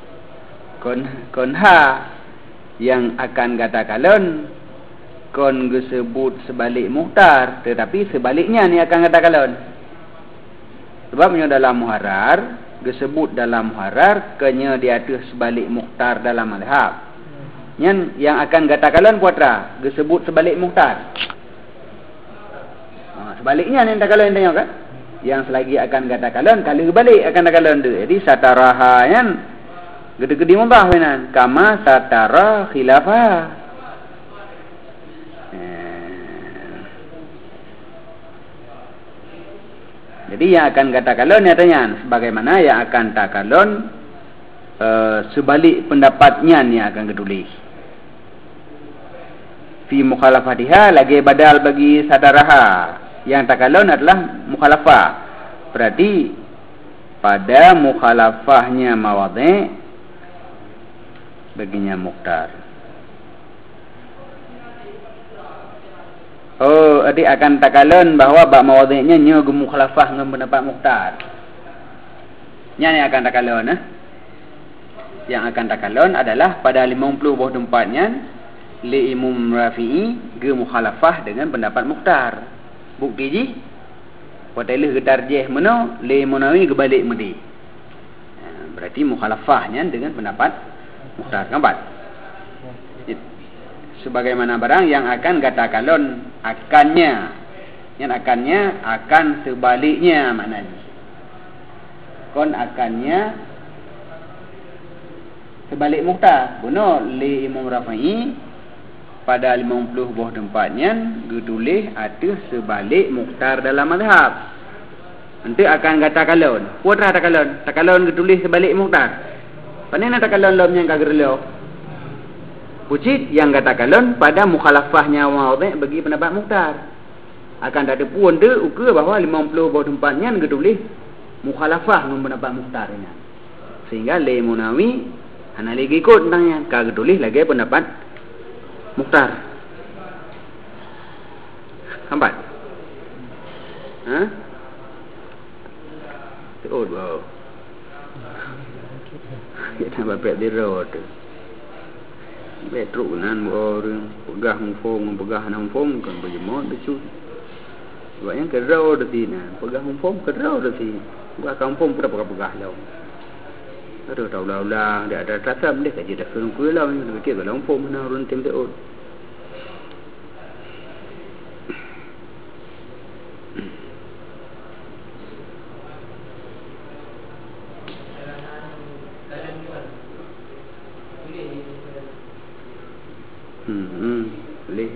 konha, yang akan kata kalon kon disebut sebalik muhtar, tetapi sebaliknya ni akan kata kalon. Sebabnya dalam muharrar disebut dalam muharrar kenya di atas sebalik muhtar dalam mazhab. Yang akan kata kalon puatra disebut sebalik muhtar. Sebaliknya ni kata kalon tengok kan? Yang selagi akan kata kalon kali balik akan kata kalon tu. Jadi sataraha yan gede-gede mubah benan kama satara khilafah. Jadi yang akan kata kalon nyatanya sebagaimana yang akan tak kalon sebalik pendapatnya ni akan ketulis. Fi mukhalafatiha lagi badal bagi sadaraha. Yang tak kalon adalah mukhalafah. Berarti pada mukhalafahnya mawadhi' baginya mukhtar. Oh, adik akan takalon bahawa bab mawadhi'nya nya mukhalafah dengan pendapat mukhtar. Nya ni akan takalon Yang akan takalon adalah pada 50 buah tempatnya li Imam Rafi'i ge mukhalafah dengan pendapat mukhtar. Bukti ji watailih ge tarjih meno li Munawi ge balik medi. Berarti mukhalafahnya dengan pendapat mukhtar kambat. Sebagaimana barang yang akan kata kalon akannya, yang akannya akan sebaliknya maknanya. Kon akannya sebalik mukhtar. Buno li Imam Rafi'i pada 50 buah tempatnya ditulis atas sebalik mukhtar dalam mazhab. Nanti akan kata kalon. Putra tak kalon. Tak kalon ditulis sebalik mukhtar. Panena tak kalon lom yang kagerlo. Pucit yang kata kalon pada mukhalafahnya mawadhi' bagi pendapat mukhtar. Akan tak ada pun tu ukur bahawa 50 buah tempatnya ditulis mukhalafah dengan pendapat mukhtar ini. Sehingga li Munawi ana lagi ikut tentangnya. Kau tulis lagi pendapat mukhtar. Hambat. Oh, wow. Kita bapak di road. Betruk nan orang pegah mufong kan berjemur becut. Sebabnya kerau deti nan pegah mufong kerau deti. Pegah kampung pun pegah lau. Ada tahu lau dia ada rasa boleh kaji dah kena kuih lau ni fikir kalau mufong mana urun tim teot. Boleh.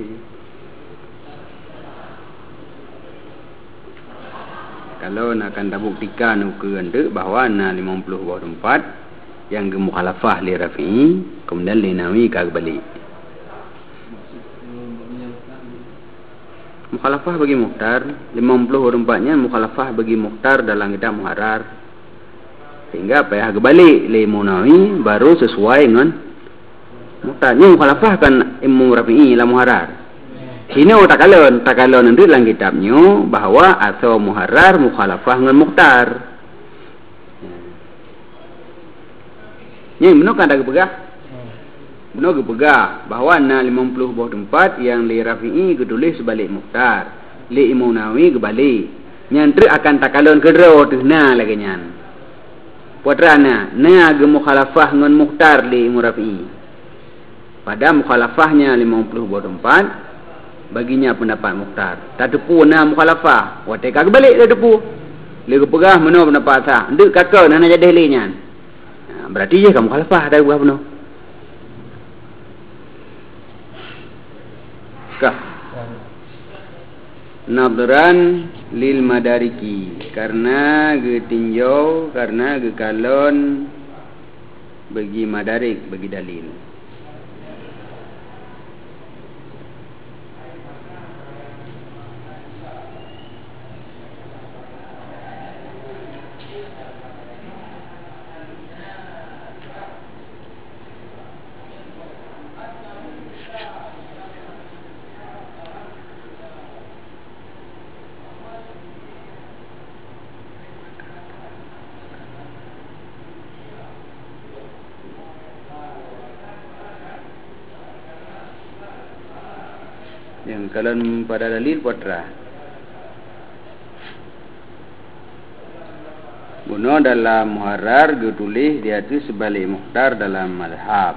Kalau nak akan buktikan ukur bahawa na 50 buah tempat yang mukhalafah li Rafi'i kemudian li Nawawi kag balik. Mukhalafah bagi Mukhtar 50 tempatnya mukhalafah bagi Mukhtar dalam kitab Muharrar. Sehingga payah kebalik li Nawawi baru sesuai dengan Mukhtarnya mukhalafah kan Imam Rafi'i la Muharrar. Sini takalon nanti dalam kitabnya bahawa asal Muharrar mukhalafah dengan Mukhtar. Ni benar kan ada kepegah? Benar kepegah bahawa na 50 buah tempat yang li Rafi'i ketulis sebalik Mukhtar, li Imam Nawawi kebalik. Nyantri akan takalon kedua tu na lagi nyan. Putrana na ge mukhalafah dengan Mukhtar li Imam Rafi'i. Pada mukhalafahnya 50 buah tempat baginya pendapat Mukhtar. Tak tepu na mukhalafah. Watai kag balik dia tepu. Dia kepegah mana pendapat sah. Ndek kakak nak jadi helinya. Berarti je kamu mukhalafah tak buah penuh. Kah. Nadran lil madariki karena ge tinjau karena ge kalon bagi madarik bagi dalil. Yang kalau pada dalil putra Buno dalam Muharrar ditulis dia tu sebalik Mukhtar dalam mazhab.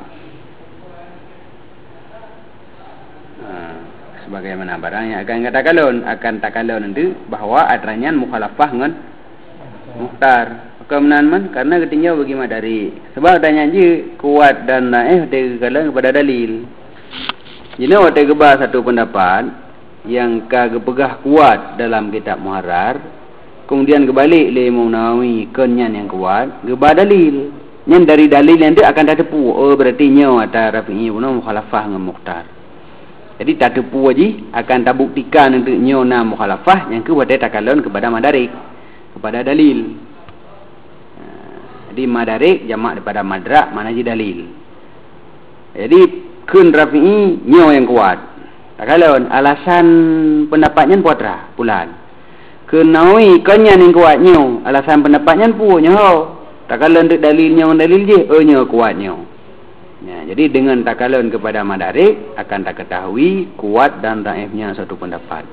Sebagaimana barang yang akan takalon nanti bahawa adanya mukhalafah dengan Mukhtar. Kemenan man karena ketinggal bagi madari. Sebab tanya je kuat dan naif dia kepada dalil. Jadi waktu gebah satu pendapat yang kagepegah kuat dalam kitab Muharrar, kemudian kebalik le Imam Nawawi kenyan yang kuat, gebah dalil. Yang dari dalil yang dia akan tak tepu. Oh berarti nyo ada Rafi'i pun mukhalafah dengan Mukhtar. Jadi tak tepu aja akan tak buktikan untuk nyo na mukhalafah yang kebuat dia takalon kepada madarik, kepada dalil. Jadi madarik jamak daripada madrak mana je dalil. Jadi kun Rafi'i nyo yang kuat. Tak kalon alasan pendapatnya putra pulan. Kun Nawawi kanya yang kuat nyo, alasan pendapatnya pu nyo. Tak kalon untuk dalilnya dalil je, nyo kuat nyo. Ya, jadi dengan tak kalon kepada madarik akan tak ketahui kuat dan dhaifnya satu pendapat.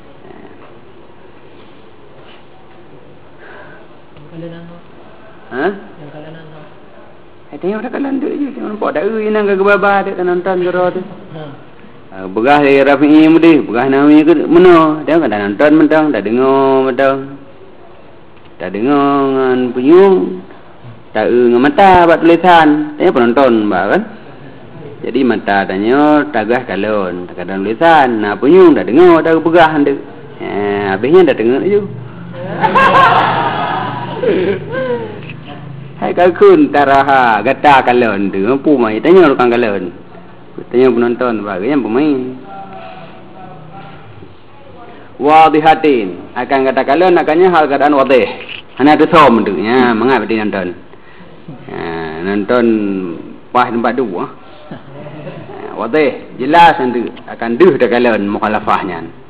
Ha? Yang kalian nonton. Tengok tak kalian duduk je. Tengok nampak tak ke inang ke kebabah dia nonton ke roh tu. Begah dari Rafi'i mudi, begah Nawawi ke mana. Tengok tak nonton mentang, tak dengar mentang. Tak dengar dengan penyung. Tak dengan mata buat tulisan. Tengok penonton bah kan. Jadi mata tanya tagah kalon, tak ada tulisan. Nah penyung tak dengar, tak begah dia. Habisnya dah dengar je. Hai kalkun taraha gata kalon tu mampu mai tanya orang kalon. Tanya penonton bagainya pemain. Wadihatin akan kata kalon akannya hal keadaan wadih. Hanya tu som tu nya mengapa dia nonton. Nonton pas tempat tu wadih jelas nanti akan duh dak kalon mukhalafahnya.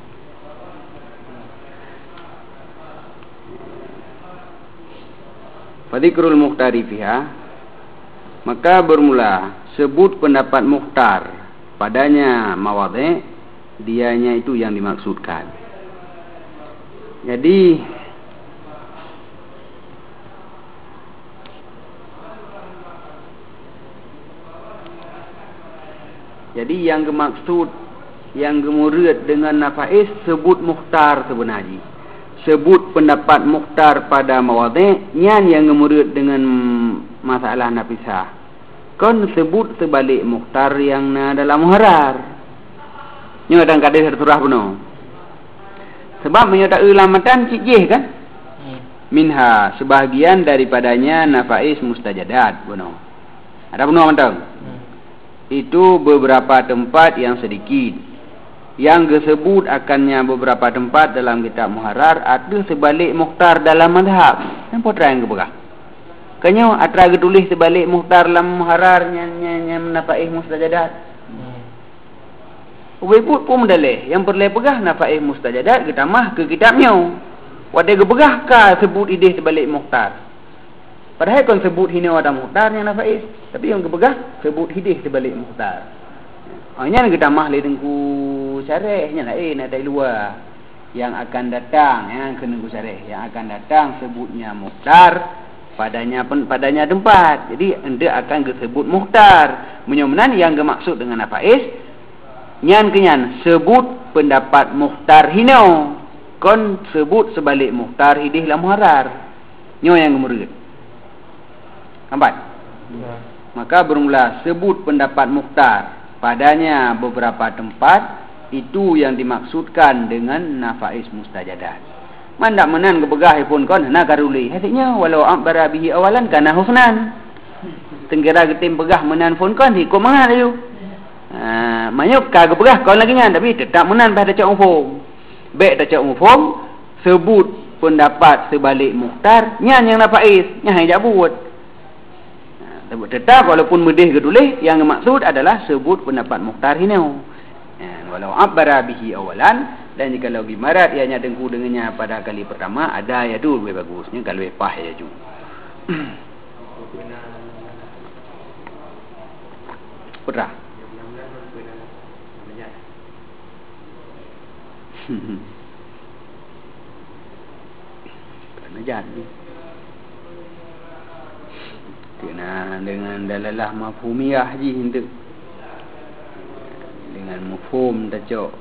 Fadikrul Mukhtari fiha, maka bermula sebut pendapat Mukhtar padanya mawadhi, dianya itu yang dimaksudkan. Jadi yang dimaksud yang gemurut dengan nafais sebut Mukhtar sebenarnya. Sebut pendapat Mukhtar pada mawadhi' yang gemurut dengan masalah nafisah. kon sebut sebalik mukhtar yang na dalam muharrar. Nyo dan kadang surah benar. Sebab menyata ulamatan cijih kan? Minha sebahagian daripadanya nafais mustajadat benar. Ada benar mantap. Itu beberapa tempat yang sedikit. Yang disebut akannya beberapa tempat dalam kitab muharrar ada sebalik mukhtar dalam mazhab. Yang potra yang kebegah. Kanyo atra tulis sebalik mukhtar dalam muharrar nya nafais mustajadat. Ubay pun mendalih yang perlu pegah nafais mustajadat kita mah ke kitabnya. Wadai gebegah ka sebut ideh sebalik mukhtar. Padahal kon sebut hina ada mukhtar yang nafais, tapi yang gebegah sebut ideh sebalik mukhtar. Hanya kita mah lidengku syarihnya lain ada luar yang akan datang yang kena syarih yang akan datang sebutnya mukhtar padanya tempat. Jadi anda akan disebut mukhtar. Menyomenan yang gemaksud dengan nafais nyan kenyan sebut pendapat mukhtar hino kon sebut sebalik mukhtar hidih la muharrar. Nyo yang gemerut. Nampak? Ya. Maka bermula sebut pendapat mukhtar padanya beberapa tempat itu yang dimaksudkan dengan nafais mustajadat. Mandak menan kebegah pun kon hana karuli. Hasilnya walau ambara bihi awalan kana husnan. Tenggera getim pegah menan pun kon hikum mangan ayu. Manyuk ka kebegah kon lagi nyan tapi tetap menan pada cak umfum. Baik tak cak umfum sebut pendapat sebalik mukhtar nyan yang nafais, nyah yang jabut. Tetap walaupun medih gedulih yang maksud adalah sebut pendapat mukhtar hinau. Walau abbara bihi awalan dan jika lagi marat ianya dengku dengannya pada kali pertama ada ya tu lebih bagusnya kalau lebih pah ya ju. Putra. Kerana jadi. Kena dengan dalalah mafhumiyah je hindu. Dengan mafhum tajok.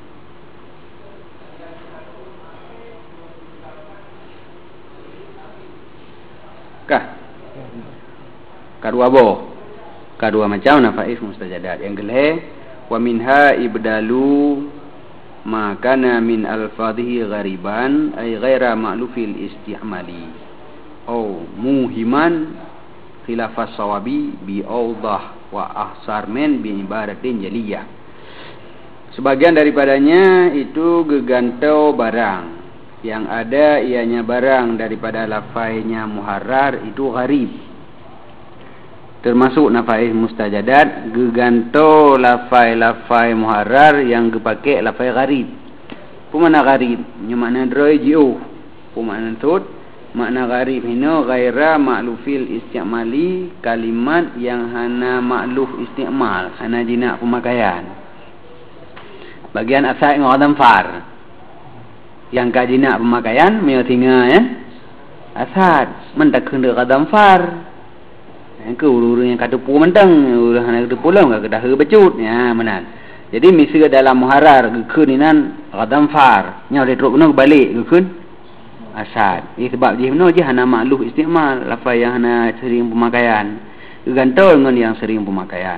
Kah? Kadua boh. Kadua macam nafais mustajadat. Yang kelih wa minha ibdalu ma kana min alfadhihi ghariban ay ghaira ma'lufil istimali. Muhiman khilafas sawabi bi awdah wa ahsar min bi ibaratin jaliyah. Sebagian daripadanya itu gegantau barang yang ada ianya barang daripada lafainya muharrar itu gharib. Termasuk nafais mustajadat gegantau lafai muharrar yang dipakai lafai gharib. Pemana gharib? Nya makna droi jiu. Pemana tut? Makna gharib hino ghaira ma'lufil istimali kalimat yang hana ma'luf istimal, hana jinak pemakaian. Bagian asal ngadam far. Yang ka jinak pemakaian meo tinga ya. Asad mentak kena qadam far. Yang uru yang kata pu mentang, uru hana kata pulang ka dah becut ya menan. Jadi misi dalam muharrar gekuninan qadam far. Nya de truk no balik gekun asad. Sebab dia benar je hana makluf istimal lafaz yang hana sering pemakaian. Gantul dengan yang sering pemakaian.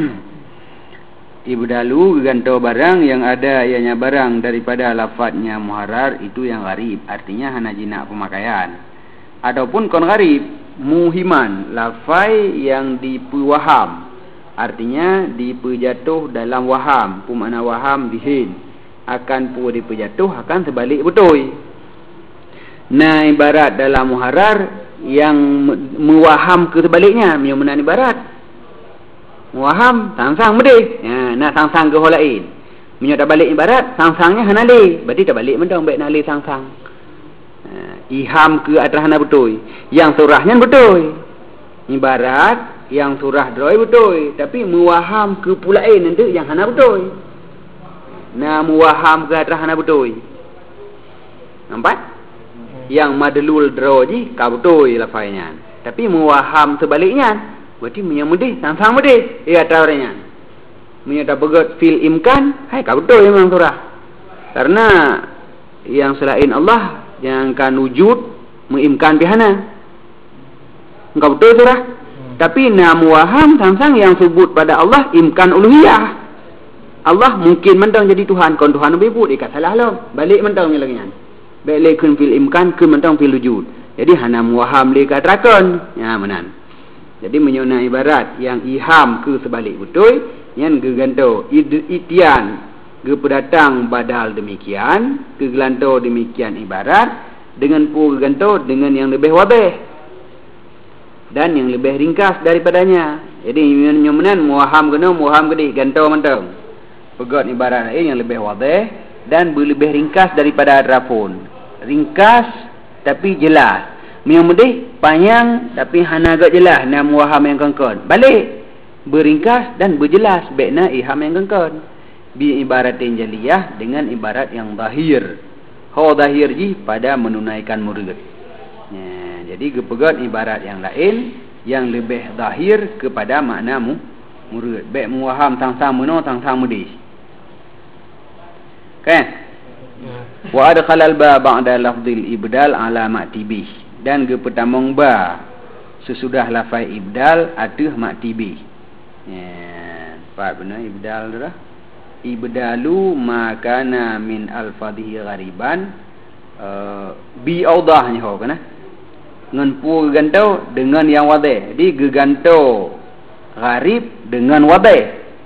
Ibdalu gantul barang yang ada ianya barang daripada lafaznya muharrar itu yang gharib, artinya hana jinak pemakaian. Adapun kon gharib muhiman lafaz yang dipuwaham, artinya dipejatuh dalam waham, makna waham dihin akan pu dipejatuh akan sebalik betul. Nah ibarat dalam muharrar yang mewaham ke sebaliknya, yang menan ibarat mewaham sangsang medih. Nak sangsang ke hal lain. Menyata balik ibarat sangsangnya hana le, berarti tak balik mendang baik nak le sangsang. Iham ke atas hana betul. Yang surahnya betul. Ibarat yang surah droi betul, tapi mewaham ke pulain nanti yang hana betul. Nah mewaham ke atas hana betul. Nampak? Yang madlul droji ka betul lafaznya. Tapi mewaham sebaliknya, berarti menyamudih sangsang mudih. Ia tawarnya. Menyata begot fil imkan, hai ka betul memang surah. Karena yang selain Allah yang kan wujud mengimkan bihana. Engkau betul surah? Tapi nam waham sang-sang yang sebut pada Allah imkan uluhiyah. Allah mungkin mentang jadi Tuhan, kon Tuhan lebih but ikat salah lah. Balik mentang ni lagi kan. Balik kun fil imkan kun mentang fil wujud. Jadi hanam waham le kat rakon. Ya menan. Jadi menyona ibarat yang iham ke sebalik betul, yang geganto itian ge pendatang badal demikian, ke gelanto demikian ibarat dengan pu geganto dengan yang lebih wabih dan yang lebih ringkas daripadanya. Jadi menan muaham kena muaham gede ganto mentang. Pegot ibarat lain yang lebih wabih dan lebih ringkas daripada adrapun. Ringkas tapi jelas. Yang medih panjang tapi hana agak jelas nam waham yang kengkon. Balik beringkas dan berjelas baikna iham yang kengkon. Bi ibaratin jaliyah dengan ibarat yang zahir. Ho zahir ji pada menunaikan murid. Ya, jadi gepegat ibarat yang lain yang lebih zahir kepada makna murid. Baik muwaham tang-tang meno tang-tang medih. Kan? Wa adkhalal ba ba'da lafzil ibdal ala ma'tibih. Dan ke pertamong ba sesudah lafaz ibdal atuh maktibi. Ya, apa benar ibdal tu dah? Ibdalu makana min alfadhihi ghariban bi audahnya ho kana. Ngan pu gantau dengan yang wadih. Jadi gegantau gharib dengan wadih.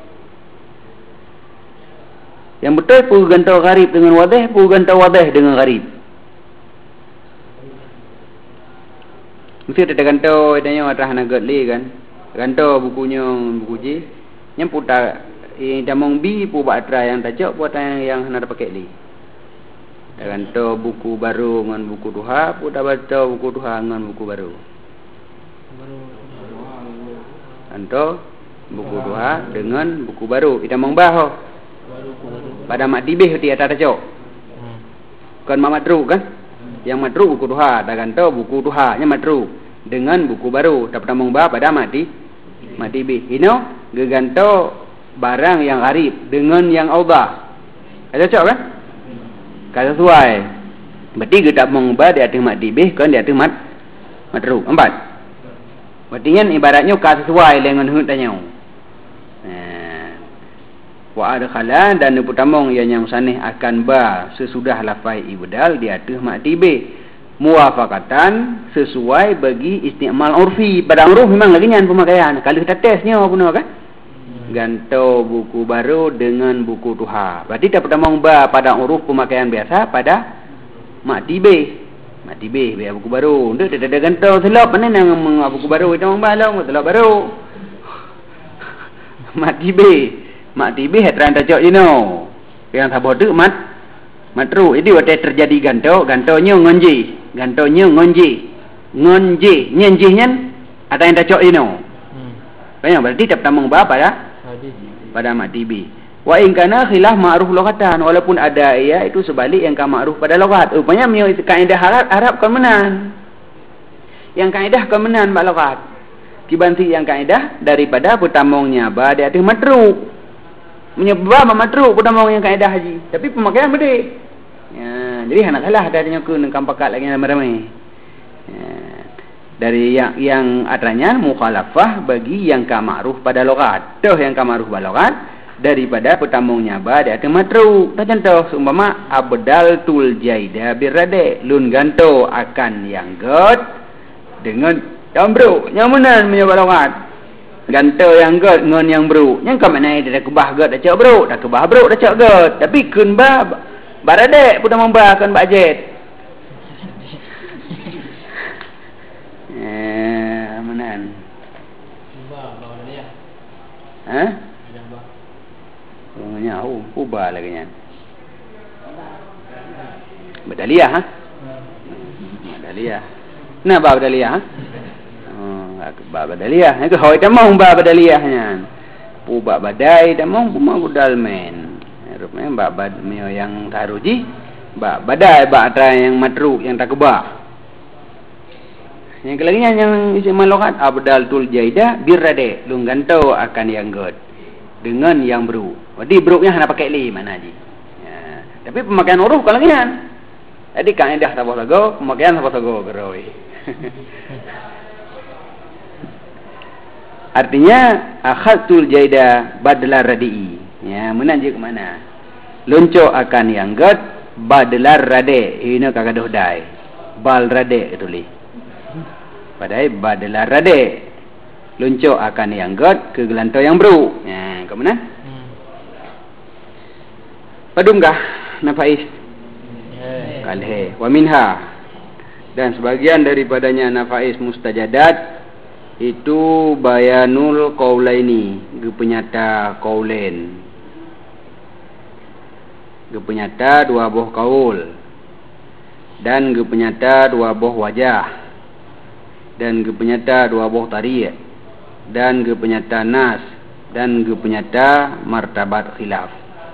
Yang betul pu gantau gharib dengan wadih, pu gantau wadih dengan gharib. Mesti ada ganto idanya atas nagat li kan. Ganto bukunya buku J. Yang putar damong bi pu batra yang tajak buat yang nak pakai li. Ganto buku baru dengan buku duha, pu dah baca buku duha dengan buku baru. Ganto buku duha dengan buku baru. Idamong bah. Pada mak dibih ti atas tajak. Kan mak madru kan? Yang madru buku duha, dah ganto buku duha nya madru dengan buku baru dapat namung ba pada mati bi. Ino geganto barang yang gharib dengan yang audah. Ada cocok kan? Kalau sesuai. Berarti kita mengubah di atas mati bi kan di atas madru. Empat. Berarti kan ibaratnya ka sesuai dengan hutanya. Wa adkhala dan putamong yang sanih akan ba sesudah lafaz ibdal di atas mati bi. Muwafaqatan sesuai bagi istimal urfi. Pada uruf memang lagi nyan pemakaian. Kalau kita tesnya apa benar kan? Ganto buku baru dengan buku duha. Berarti tak pertama ba pada uruf pemakaian biasa pada maktibe. Maktibe biar buku baru. Ndak ada ganto selop mana yang buku baru itu ba lah selop baru. Maktibe. Maktibe hetran tajak ino. Yang sabot tu matru. Jadi waktu terjadi gantonya ngonji. Gantonya ngonji nyenjihnya ada yang tak cok ino. Banyak berarti tak tamang ba pada maktibi. Wa in kana khilaf ma'ruf lughatan, walaupun ada ia itu sebalik yang ka ma'ruf pada lughat. Rupanya kaedah Arab kemenan. Yang kaedah kemenan ba lughat. Dibanti yang kaedah daripada putamongnya ba di atas matru. Menyebab matru putamong yang kaedah haji. Tapi pemakaian beda. Ya, jadi anak salah adanya ke nengkam pakat lagi ramai-ramai. Ya, dari yang adanya mukhalafah bagi yang ka ma'ruf pada lughat. Toh yang ka ma'ruf pada lughat daripada pertamongnya ba di atas matru. Tak contoh seumpama abdal tul jaida birade lun ganto akan yang god dengan yang bro. Yang mana menyebab lughat? Ganto yang god dengan yang bro. Yang ka mana dia kebah god dah cak bro, dah kebah bro dah cak god. Tapi kun ba baradek pun dah membahakan bajet. Menan. Hah? Orangnya ubah lagi nya. Badaliyah ha? Badaliyah. Nah ba badaliyah ha? Ba badaliyah. Itu hoi tamang ba badaliyahnya. Ubah badai tamang puma budal men. Rupanya bab yang taruji bab badai bab yang matru yang tak kebah. Yang kelagi yang isi malokat abdal tul jaida birade lungganto akan yang god dengan yang bru. Jadi brunya hanya pakai li mana ji. Ya, tapi pemakaian huruf kalau ngian. Jadi kaedah sabah lagu, pemakaian sabah lagu geroi. Artinya akhadtul jaida badala radi'i. Ya, menanjik ke mana? Loncok akan yang god badala rade. Ini kagaduh dai. Bal rade tulis. Padahal badala rade. Loncok akan yang god ke gelantau yang baru. Ya, ke mana? Padumkah nafais? Kalhe. Wa minha. Dan sebagian daripadanya nafais mustajadat itu bayanul qaulaini, gepenyata qaulen. Gepenyata dua buah kaul. Dan gepenyata dua buah wajah. Dan gepenyata dua buah tariq. Dan gepenyata nas. Dan gepenyata martabat khilaf.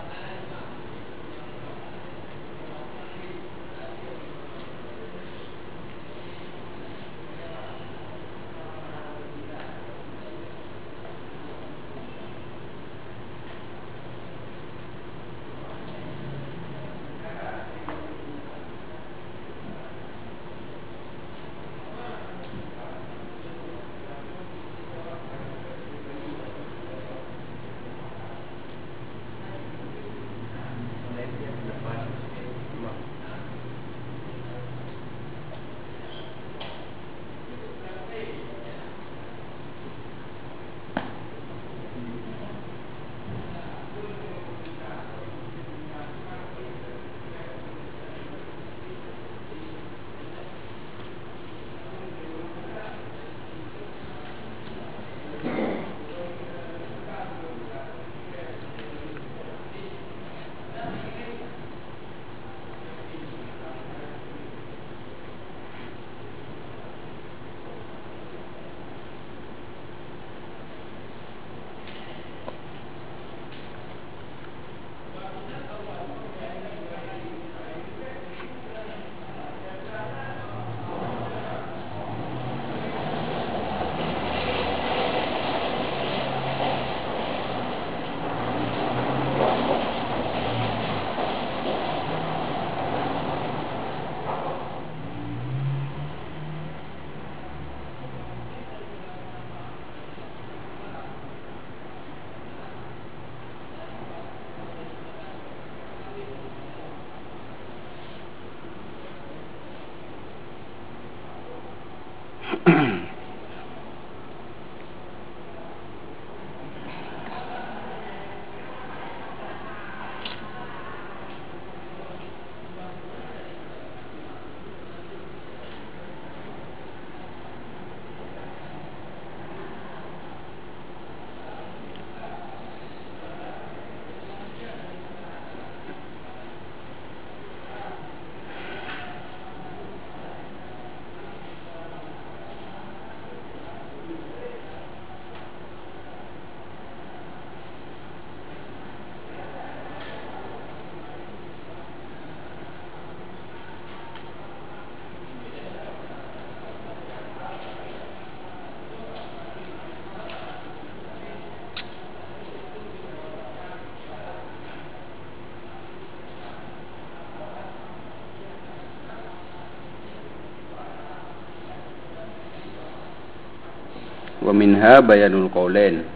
Wa minha bayanul qaulain.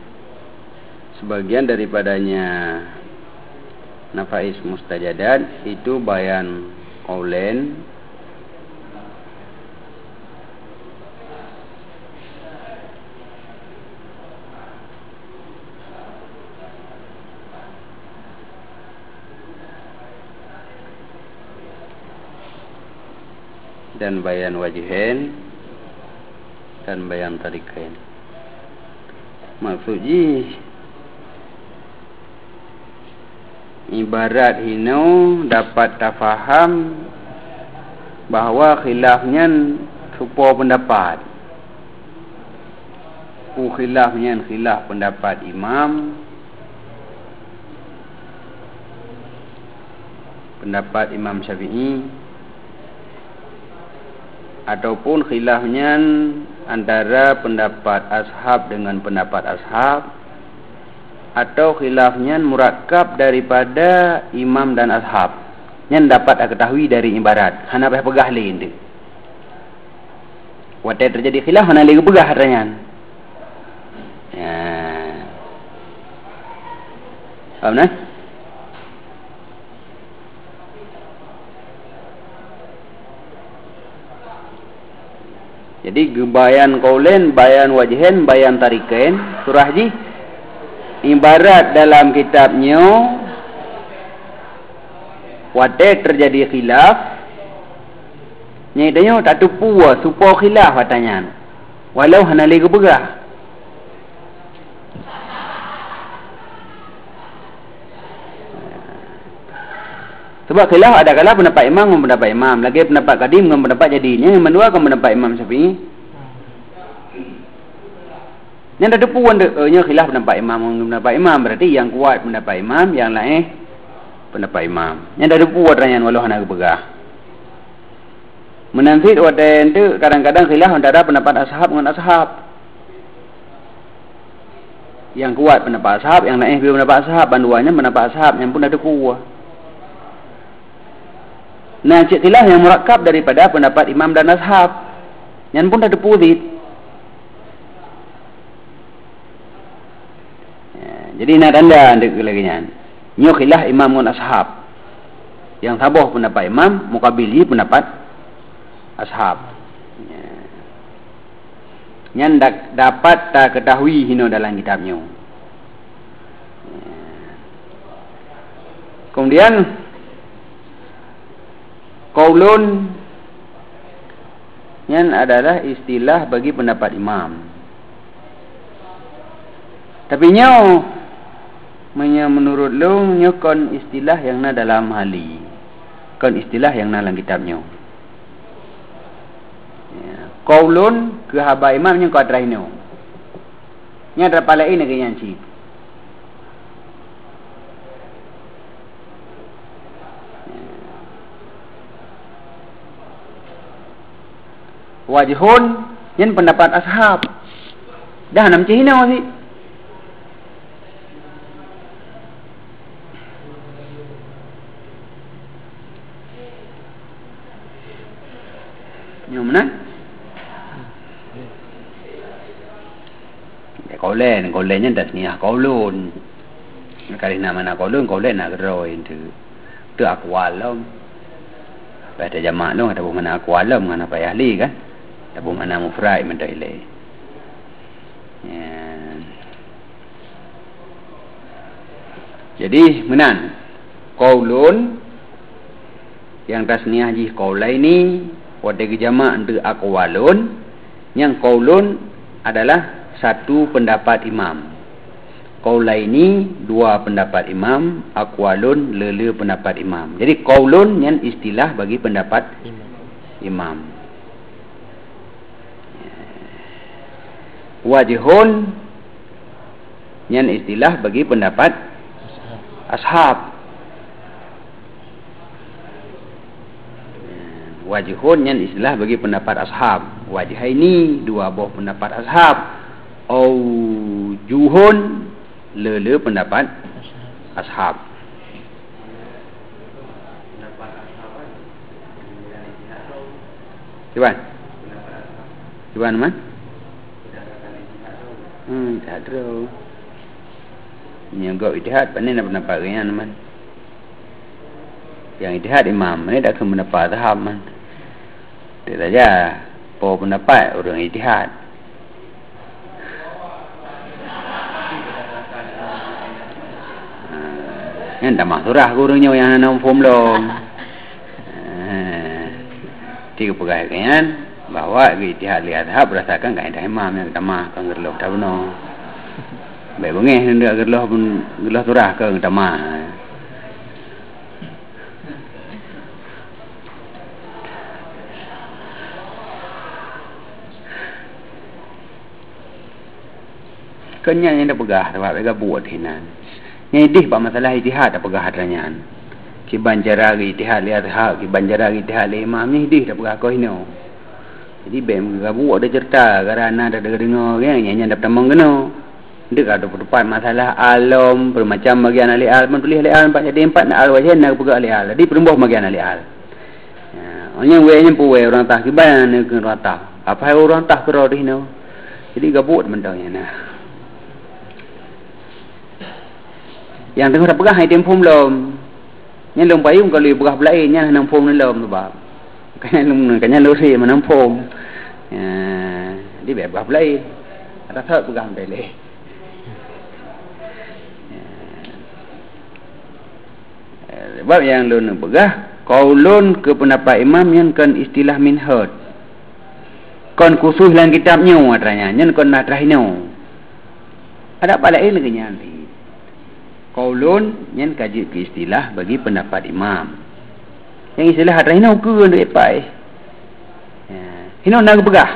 Sebagian daripadanya nafais mustajadat itu bayan qaulain, dan bayan wajihain dan bayan tarikain. Maksudnya ibarat hino dapat tafaham bahawa khilafnya supo pendapat. Khilafnya khilaf pendapat imam, pendapat Imam Syafi'i, ataupun khilafnya antara pendapat ashab dengan pendapat ashab, atau khilafnya murakkab daripada imam dan ashab yang dapat ketahui dari ibarat hana payah pegah lain tu. Waktu terjadi khilaf hana lagi pegah katanya. Ya, Faham tak? Jadi bayan qaulen, bayan wajhen, bayan tarikain, surah ji ibarat dalam kitabnya wate terjadi khilaf. Nyatanya tak tupu supaya khilaf katanya. Walau hana lagi berah. Sebab khilaf ada kala pendapat imam dengan pendapat imam, lagi pendapat kadim dengan pendapat jadinya, yang kedua dengan pendapat imam Syafi'i. Yang ada puan nya khilaf pendapat imam dengan pendapat imam, berarti yang kuat pendapat imam, yang lain pendapat imam. Yang ada puan ranyan walau hana berah. Menansit wadah itu kadang-kadang khilaf antara pendapat ashab dengan ashab. Yang kuat pendapat ashab, yang lain pendapat ashab, banduannya pendapat ashab, yang pun ada kuat. Nah, khilaf yang murakkab daripada pendapat imam dan ashab, yang pun ada puzit. Jadi nak tanda lagi nya. Nyo khilaf imam dengan ashab. Yang tabah pendapat imam mukabili pendapat ashab. Yang dapat tak ketahui hino dalam kitabnya. Kemudian qaulun yang adalah istilah bagi pendapat imam. Tapi nyo menurut lu nyo kon istilah yang na dalam hali. Kon istilah yang na dalam kitabnya. Qaulun ke haba imam nyo ko atraino. Nya terpalai ini ke nyanci. Wajhun yang pendapat ashab. Dah nam cihina sih. Yang mana? Qaulennya tasniyah qaulun. Kali nama qaulun nak geroi tu aqwal lah. Pada jamak lu ada mana aqwal lah mana payah li kan? Ada mana mufrad mentaile. Jadi menan qaulun yang tasniyah ji qaulaini pada jamak tu aqwalun, yang qaulun adalah satu pendapat imam. Qaulaini dua pendapat imam, aqwalun lele pendapat imam. Jadi qaulun yang istilah bagi pendapat imam. Wajhun yang istilah bagi pendapat ashab. Wajhun yang istilah bagi pendapat ashab. Wajhaini dua buah pendapat ashab. Juhun lele pendapat ashab. Cuba man? Tak ada. Yang gak ijtihad pandai nak pendapat rian man. Yang ijtihad imam ni dak kena pendapat ashab man. Dia saja po pendapat orang ijtihad. Yang tak masurah gurunya yang nak form long. Tiga perkara bahawa ijtihad li adhab berdasarkan kaedah imam yang pertama kan gerloh tak benar. Baik bengeh hendak gerloh surah ke pertama. Kenya yang dah pegah sebab mereka buat hinan. Yang idih pak masalah ijtihad dah pegah hadranya. Ki banjara ijtihad li adhab, ki banjara ijtihad li imam ni idih dah pegah kau hino. Jadi bem gabu ada cerita kerana ada dengar kan yang dah tamang kena. Dek ada berdepan masalah alam bermacam bagian ahli al tulis ahli al empat jadi empat nak al wajah nak pegak ahli al. Jadi perempuan bagian ahli al. Yang wehnya puwe orang tah kiban ke orang tah. Apa orang tah ke roh hino. Jadi gabu mentangnya nah. Yang tengah dah pegah hai tempom lom. Nya lom payung kalau pegah belai nya nang pom nan lom sebab. Kanya lori menang pom. Di pegah belai. Ada tak pegah belai. Sebab yang lon pegah qaulun ke pendapat imam yang kan istilah minhaj. Kon khusus dalam kitabnya adanya, nyen kon natrahino. Ada apa lain lagi nanti. Qaulun nyen kaji ke istilah bagi pendapat imam. Yang istilah natrahino ke ndek pai. Hino naga pegah.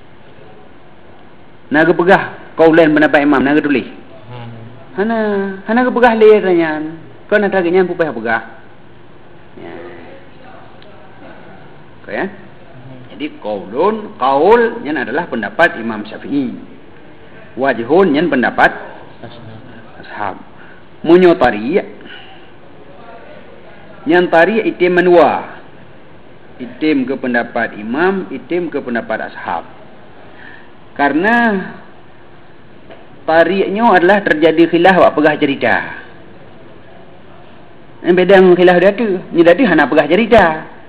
Naga pegah qaulan pendapat imam naga tulis. Hana ke pegah le adanya. Kon natrahnya pupah pegah. Ya. Jadi qaul yang adalah pendapat Imam Syafi'i. Wajhun yang pendapat ashab. Munyo tari. Yang tari itim menua. Itim ke pendapat imam, itim ke pendapat ashab. Karena tarinya adalah terjadi khilaf wak pegah cerita. Yang beda dengan khilaf dia tu. Ni dah tu hana pegah cerita.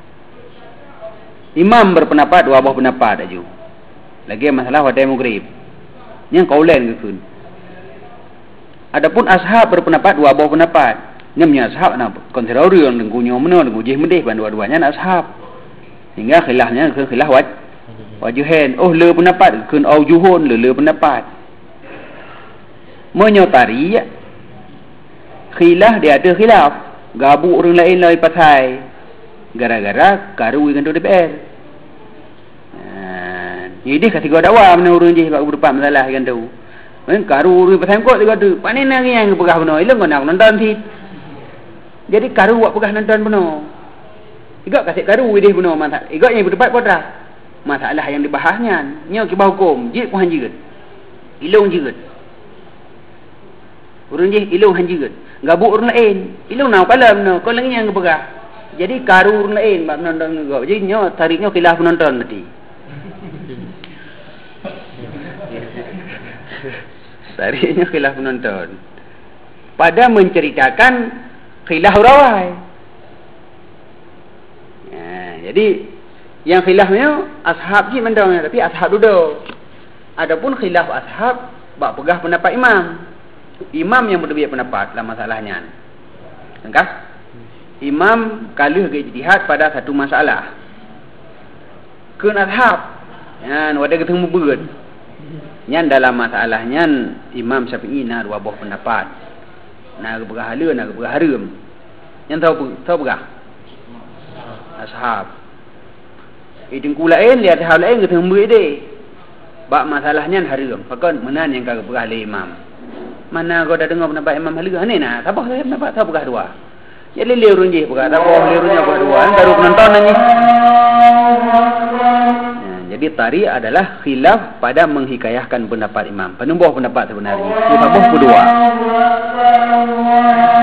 Imam berpendapat dua buah pendapat aja. Lagi masalah wadai maghrib. Yang qaulan ke kun. Adapun ashab berpendapat dua buah pendapat. Ngamnya ashab nak kontrari yang dengkunyo meno dengujih mendih ban dua-duanya ashab. Hingga khilafnya ke khilaf wajuhan. Oh le pendapat kun aujuhun le pendapat. Menyotari khilaf dia ada khilaf. Gabuk orang lain lai pasai. Gara-gara karu dengan DPR. Jadi kasih gua dakwa mana urang je sebab berdepan masalah kan tu. Karu urang pasal kok juga tu. Panen nang yang pegah benar. Ilmu nak nonton ti. Jadi karu buat pegah nonton benar. Igak kasih karu dia benar masa. Igak yang berdebat pada masalah yang dibahasnya. Nya kibah hukum, jid pun hanjigat. Ilung jigat. Urang je ilung hanjigat. Gabuk urang lain. Ilung nak pala benar. Kau lagi yang pegah. Jadi karu urang lain bab nonton juga. Jadi nya tariknya khilaf penonton nanti. Tariknya khilaf penonton. Pada menceritakan khilaf rawai. Jadi yang khilafnya ashab je mendong, tapi ashab duduk. Adapun khilaf ashab bak pegah pendapat imam. Imam yang berbeza pendapat dalam masalahnya. Engkau imam kaluh ke ijtihad pada satu masalah. Keun ashab. Yan wada ketemu beut. Yan dalam masalahnya Imam Syafi'i na dua buah pendapat. Na pegah halal, na pegah haram. Yang tahu pegah? Ashab. Itu lain lihat hal lain ketemu beut deh. Bab masalahnya haram. Pakon menan yang kagak pegah le imam. Mana kau dah dengar pendapat imam halal ni nah? Siapa saya pendapat tahu pegah dua. Jadi liurun je pegah. Tahu liurunnya pegah dua. Baru penonton ni. Jadi tari adalah khilaf pada menghikayahkan pendapat imam. Penubuh pendapat sebenarnya. Penubuh kedua.